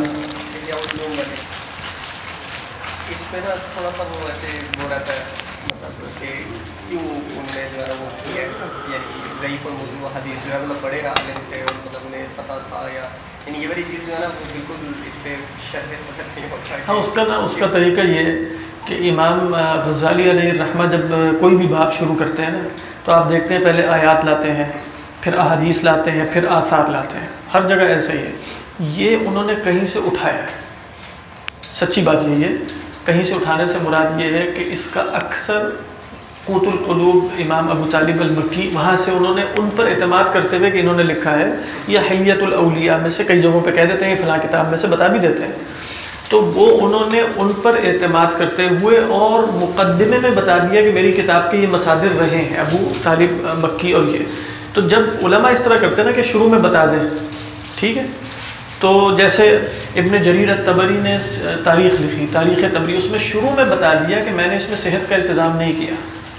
اس پہ نا تھوڑا سا وہ ایسے وہ رہتا ہے، مطلب کہ کیوں ان نے جو ہے نا وہ یعنی ضعیف اور موضوع حدیث جو ہے مطلب بڑے عالم تھے اور مطلب انہیں پتہ تھا، یا یعنی یہ والی چیز جو ہے نا وہ بالکل اس پہ شرح صدر نہیں ہوتا ہے۔ ہاں اس کا طریقہ یہ ہے کہ امام غزالی علیہ الرحمہ جب کوئی بھی باب شروع کرتے ہیں نا تو آپ دیکھتے ہیں پہلے آیات لاتے ہیں، پھر احادیث لاتے ہیں، پھر آثار لاتے ہیں، ہر جگہ ایسا ہی ہے. یہ انہوں نے کہیں سے اٹھایا ہے، سچی بات یہ ہے. کہیں سے اٹھانے سے مراد یہ ہے کہ اس کا اکثر قوت القلوب امام ابو طالب المکی، وہاں سے انہوں نے ان پر اعتماد کرتے ہوئے کہ انہوں نے لکھا ہے، یا حلیۃ الاولیاء میں سے کئی جگہوں پہ کہہ دیتے ہیں، فلاں کتاب میں سے بتا بھی دیتے ہیں. تو وہ انہوں نے ان پر اعتماد کرتے ہوئے اور مقدمے میں بتا دیا کہ میری کتاب کے یہ مصادر رہے ہیں ابو طالب مکی اور یہ. تو جب علماء اس طرح کرتے ہیں نا کہ شروع میں بتا دیں، ٹھیک ہے، تو جیسے ابن جریر الطبری نے تاریخ لکھی، تاریخ طبری، اس میں شروع میں بتا دیا کہ میں نے اس میں صحت کا التزام نہیں کیا.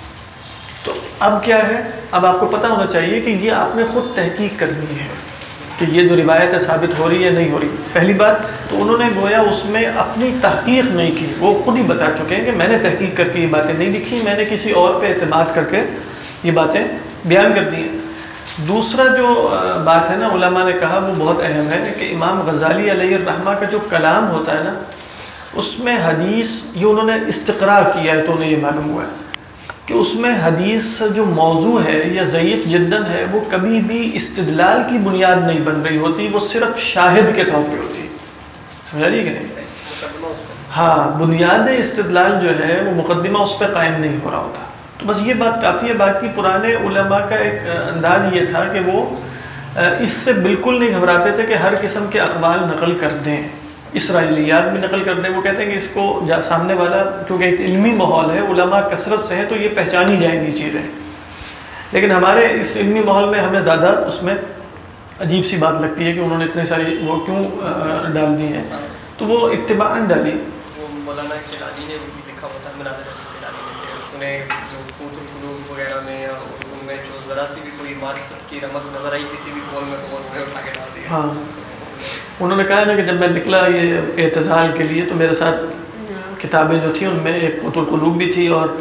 تو اب کیا ہے، اب آپ کو پتہ ہونا چاہیے کہ یہ آپ نے خود تحقیق کرنی ہے کہ یہ جو روایت ہے ثابت ہو رہی ہے نہیں ہو رہی. پہلی بات تو انہوں نے گویا اس میں اپنی تحقیق نہیں کی، وہ خود ہی بتا چکے ہیں کہ میں نے تحقیق کر کے یہ باتیں نہیں لکھی، میں نے کسی اور پہ اعتماد کر کے یہ باتیں بیان کر دی ہیں. دوسرا جو بات ہے نا علماء نے کہا وہ بہت اہم ہے کہ امام غزالی علیہ الرحمہ کا جو کلام ہوتا ہے نا، اس میں حدیث، یہ انہوں نے استقراء کیا ہے تو انہیں یہ معلوم ہوا ہے کہ اس میں حدیث جو موضوع ہے یا ضعیف جداً ہے وہ کبھی بھی استدلال کی بنیاد نہیں بن رہی ہوتی، وہ صرف شاہد کے طور پہ ہوتی ہے. سمجھا جی کہ نہیں؟ ہاں، بنیاد استدلال جو ہے وہ مقدمہ اس پہ قائم نہیں ہو رہا ہوتا. تو بس یہ بات کافی ہے. باقی پرانے علماء کا ایک انداز یہ تھا کہ وہ اس سے بالکل نہیں گھبراتے تھے کہ ہر قسم کے اقوال نقل کر دیں، اسرائیلیات بھی نقل کر دیں. وہ کہتے ہیں کہ اس کو سامنے والا، کیونکہ ایک علمی ماحول ہے، علماء کثرت سے ہیں تو یہ پہچانی جائیں گی چیزیں. لیکن ہمارے اس علمی ماحول میں ہمیں زیادہ اس میں عجیب سی بات لگتی ہے کہ انہوں نے اتنے ساری وہ کیوں ڈال دی ہیں. تو وہ اتباعاً ڈالی. وہ مولانا کیلانی نے لکھا ہوا تھا، مناظر رسول کیلانی نے، انہیں جو قوت القلوب وغیرہ میں یا ان میں جو ذرا سی بھی کوئی معرفت کی رمق نظر آئی کسی بھی قول میں تو انہیں اٹھا کے ڈال دیا. ہاں، انہوں نے کہا نا کہ جب میں نکلا یہ اعتزال کے لیے تو میرے ساتھ کتابیں جو تھیں ان میں ایک قوت القلوب بھی تھی اور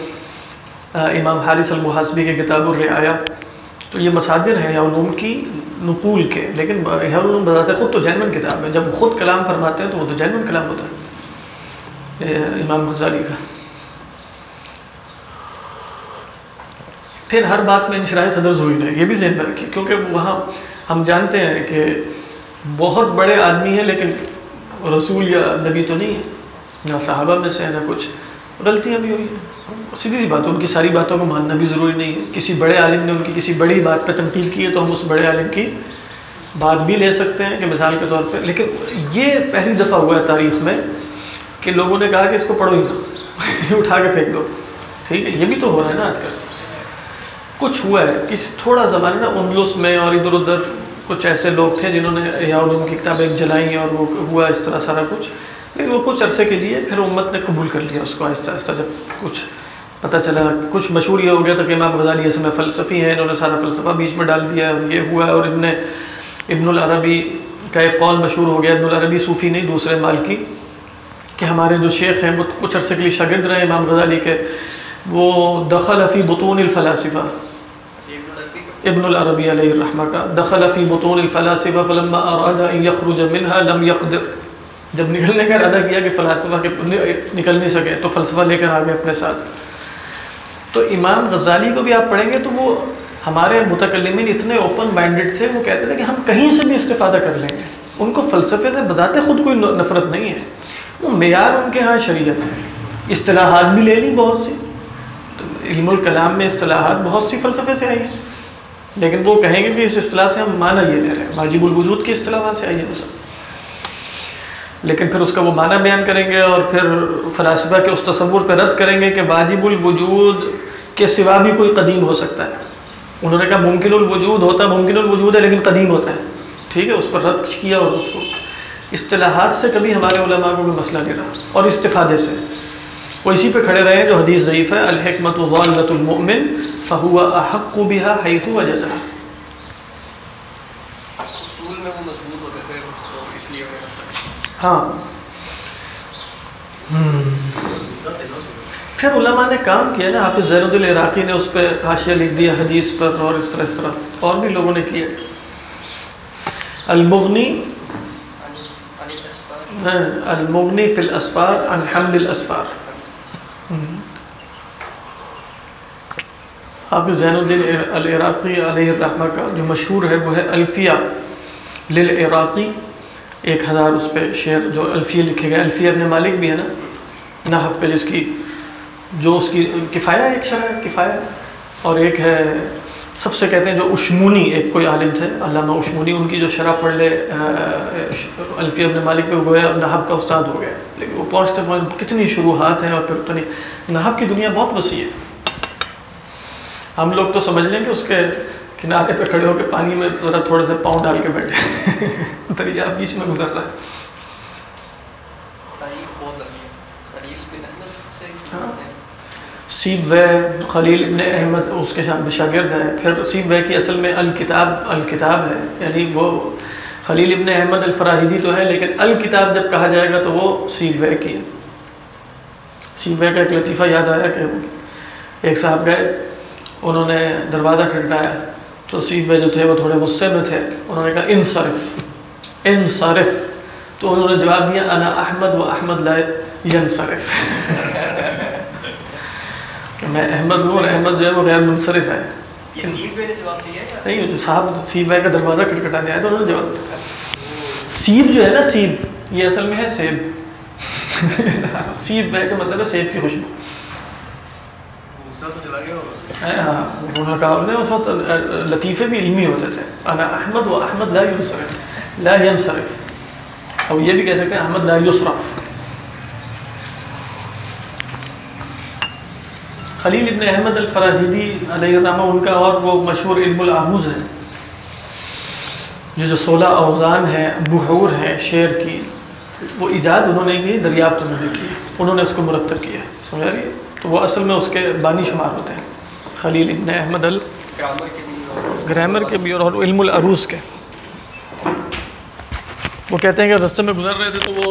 امام حارث المحاسبی کے کتاب الرعایا. تو یہ مصادر ہیں علوم کی نقول کے، لیکن علوم بتاتے خود تو جینون کتاب ہے. جب خود کلام فرماتے ہیں تو وہ تو جینون کلام ہوتا ہے امام غزالی کا. پھر ہر بات میں انشراح صدر ضروری ہے، یہ بھی ذہن میں رکھیے، کیونکہ وہاں ہم جانتے ہیں کہ بہت بڑے آدمی ہیں لیکن رسول یا نبی تو نہیں ہے، نہ صحابہ میں سے ہے نہ کچھ. غلطیاں بھی ہوئی ہیں، سیدھی سی بات ہے، ان کی ساری باتوں کو ماننا بھی ضروری نہیں ہے. کسی بڑے عالم نے ان کی کسی بڑی بات پہ تنقید کی ہے تو ہم اس بڑے عالم کی بات بھی لے سکتے ہیں کہ مثال کے طور پہ. لیکن یہ پہلی دفعہ ہوا ہے تاریخ میں کہ لوگوں نے کہا کہ اس کو پڑھو ہی نہ، اٹھا کے پھینک دو. ٹھیک ہے، یہ بھی تو ہو رہا ہے نا آج کل. کچھ ہوا ہے کسی تھوڑا زمانے نا اندلس میں اور ادھر ادھر کچھ ایسے لوگ تھے جنہوں نے احیاء العلوم کی کتابیں جلائیں اور وہ ہوا اس طرح سارا کچھ. لیکن وہ کچھ عرصے کے لیے پھر امت نے قبول کر لیا اس کو آہستہ آہستہ. جب کچھ پتہ چلا، کچھ مشہور یہ ہو گیا تھا کہ امام غزالی اس میں فلسفی ہیں، انہوں نے سارا فلسفہ بیچ میں ڈال دیا اور یہ ہوا. اور ابن العربی کا ایک قول مشہور ہو گیا، ابن العربی صوفی نہیں دوسرے مالکی، کہ ہمارے جو شیخ ہیں وہ کچھ عرصے کے لیے شاگرد رہے امام غزالی کے، وہ دخل فی بطون الفلاسفہ، ابن العربی علیہ الرحمہ کا، دخل فی بطون الفلاسفہ فلما اراد ان یخرج منها لم يقدر. جب نکلنے کا ارادہ کیا کہ فلاسفہ کے نکل نہیں سکے تو فلسفہ لے کر آ گئے اپنے ساتھ. تو امام غزالی کو بھی آپ پڑھیں گے تو وہ ہمارے متکلمین اتنے اوپن مائنڈڈ تھے، وہ کہتے تھے کہ ہم کہیں سے بھی استفادہ کر لیں گے. ان کو فلسفے سے بذات خود کوئی نفرت نہیں ہے، وہ معیار ان کے ہاں شریعت ہے. اصطلاحات بھی لے لی بہت سی، تو علم الکلام میں اصطلاحات بہت سی فلسفے سے آئی ہیں، لیکن وہ کہیں گے کہ اس اصطلاح سے ہم معنی یہ لے رہے ہیں، واجب الوجود کی اصطلاح وہاں سے آئی ہے مثلا. لیکن پھر اس کا وہ معنی بیان کریں گے اور پھر فلاسفہ کے اس تصور پہ رد کریں گے کہ واجب الوجود کے سوا بھی کوئی قدیم ہو سکتا ہے. انہوں نے کہا ممکن الوجود ہوتا، ممکن الوجود ہے لیکن قدیم ہوتا ہے. ٹھیک ہے، اس پر رد کیا. اور اس کو اصطلاحات سے کبھی ہمارے علماء کو کوئی مسئلہ نہیں رہا، اور استفادے سے وہ اسی پہ کھڑے رہے ہیں جو حدیث ضعیف ہے، الحکمت ضالۃ المؤمن فہو احق بها حیث وجدها. اصول میں وہ مضبوط ہوتے تھے تو اس لیے ہاں. پھر علماء نے کام کیا نا، حافظ زین الدین عراقی نے اس پہ حاشیہ لکھ دیا حدیث پر، اور اس طرح اور بھی لوگوں نے کیا. المغنی المغنی فی الاسفار عن حمل الاسفار. حافظ زین الدین العراقی علیہ الرحمہ کا جو مشہور ہے وہ ہے الفیہ للعراقی، 1000 اس پہ شعر جو الفیہ لکھے گئے. الفیہ ابن مالک بھی ہے نا نحو پہ، جس کی جو اس کی کفایہ ایک شرح ہے کفایہ، اور ایک ہے سب سے کہتے ہیں جو اشمونی، ایک کوئی عالم تھے علامہ اشمونی، ان کی جو شرح پڑھ لے الفیہ ابن مالک پہ، وہ گویا نحو کا استاد ہو گیا. لیکن وہ پہنچتے کتنی شروحات ہیں، اور پھر نحو کی دنیا بہت وسیع ہے. ہم لوگ تو سمجھ لیں کہ اس کے کنارے پہ کھڑے ہو کے پانی میں ذرا تھوڑے سے پاؤں ڈال کے بیٹھے، دریا بیچ میں گزر رہا ہے. سیب وے خلیل ابن احمد اس کے شاگرد ہے. پھر سیب وے کی اصل میں الکتاب ہے، یعنی وہ خلیل ابن احمد الفراہیدی تو ہے، لیکن الکتاب جب کہا جائے گا تو وہ سیب وے کی ہے. سیب وے کا ایک لطیفہ یاد آیا کہ ایک صاحب گئے، انہوں نے دروازہ کھٹکھٹایا تو سیب وے جو تھے وہ تھوڑے غصے میں تھے. انہوں نے کہا انصرف، تو انہوں نے جواب دیا انا احمد و احمد لا ینصرف، کہ میں احمد ہوں اور احمد جو ہے وہ غیر منصرف ہے. یہ سیب وے نے جواب دیا ہے؟ نہیں، جو صاحب سیب وے کا دروازہ کھٹکھٹانے آئے تو انہوں نے جواب دیا. سیب جو ہے نا، سیب یہ اصل میں ہے سیب. سیب وے کا مطلب ہے سیب کی خوشبو. ہاں، انہوں نے کہا اس وقت لطیفے بھی علمی ہوتے تھے. انا احمد و احمد لا ینصرف، اور یہ بھی کہہ سکتے ہیں احمد لا یصرف. خلیل ابن احمد الفراہیدی علیہ الرحمہ ان کا اور وہ مشہور علم العروض ہے، جو 16 اوزان ہیں، بحور ہیں شعر کی، وہ ایجاد انہوں نے کی، دریافت انہوں نے کی، انہوں نے اس کو مرتب کیا. سمجھ رہی ہے؟ تو وہ اصل میں اس کے بانی شمار ہوتے ہیں خلیل ابن احمد گرامر کے بھی اور علم العروض کے. وہ کہتے ہیں کہ رستے میں گزر رہے تھے تو وہ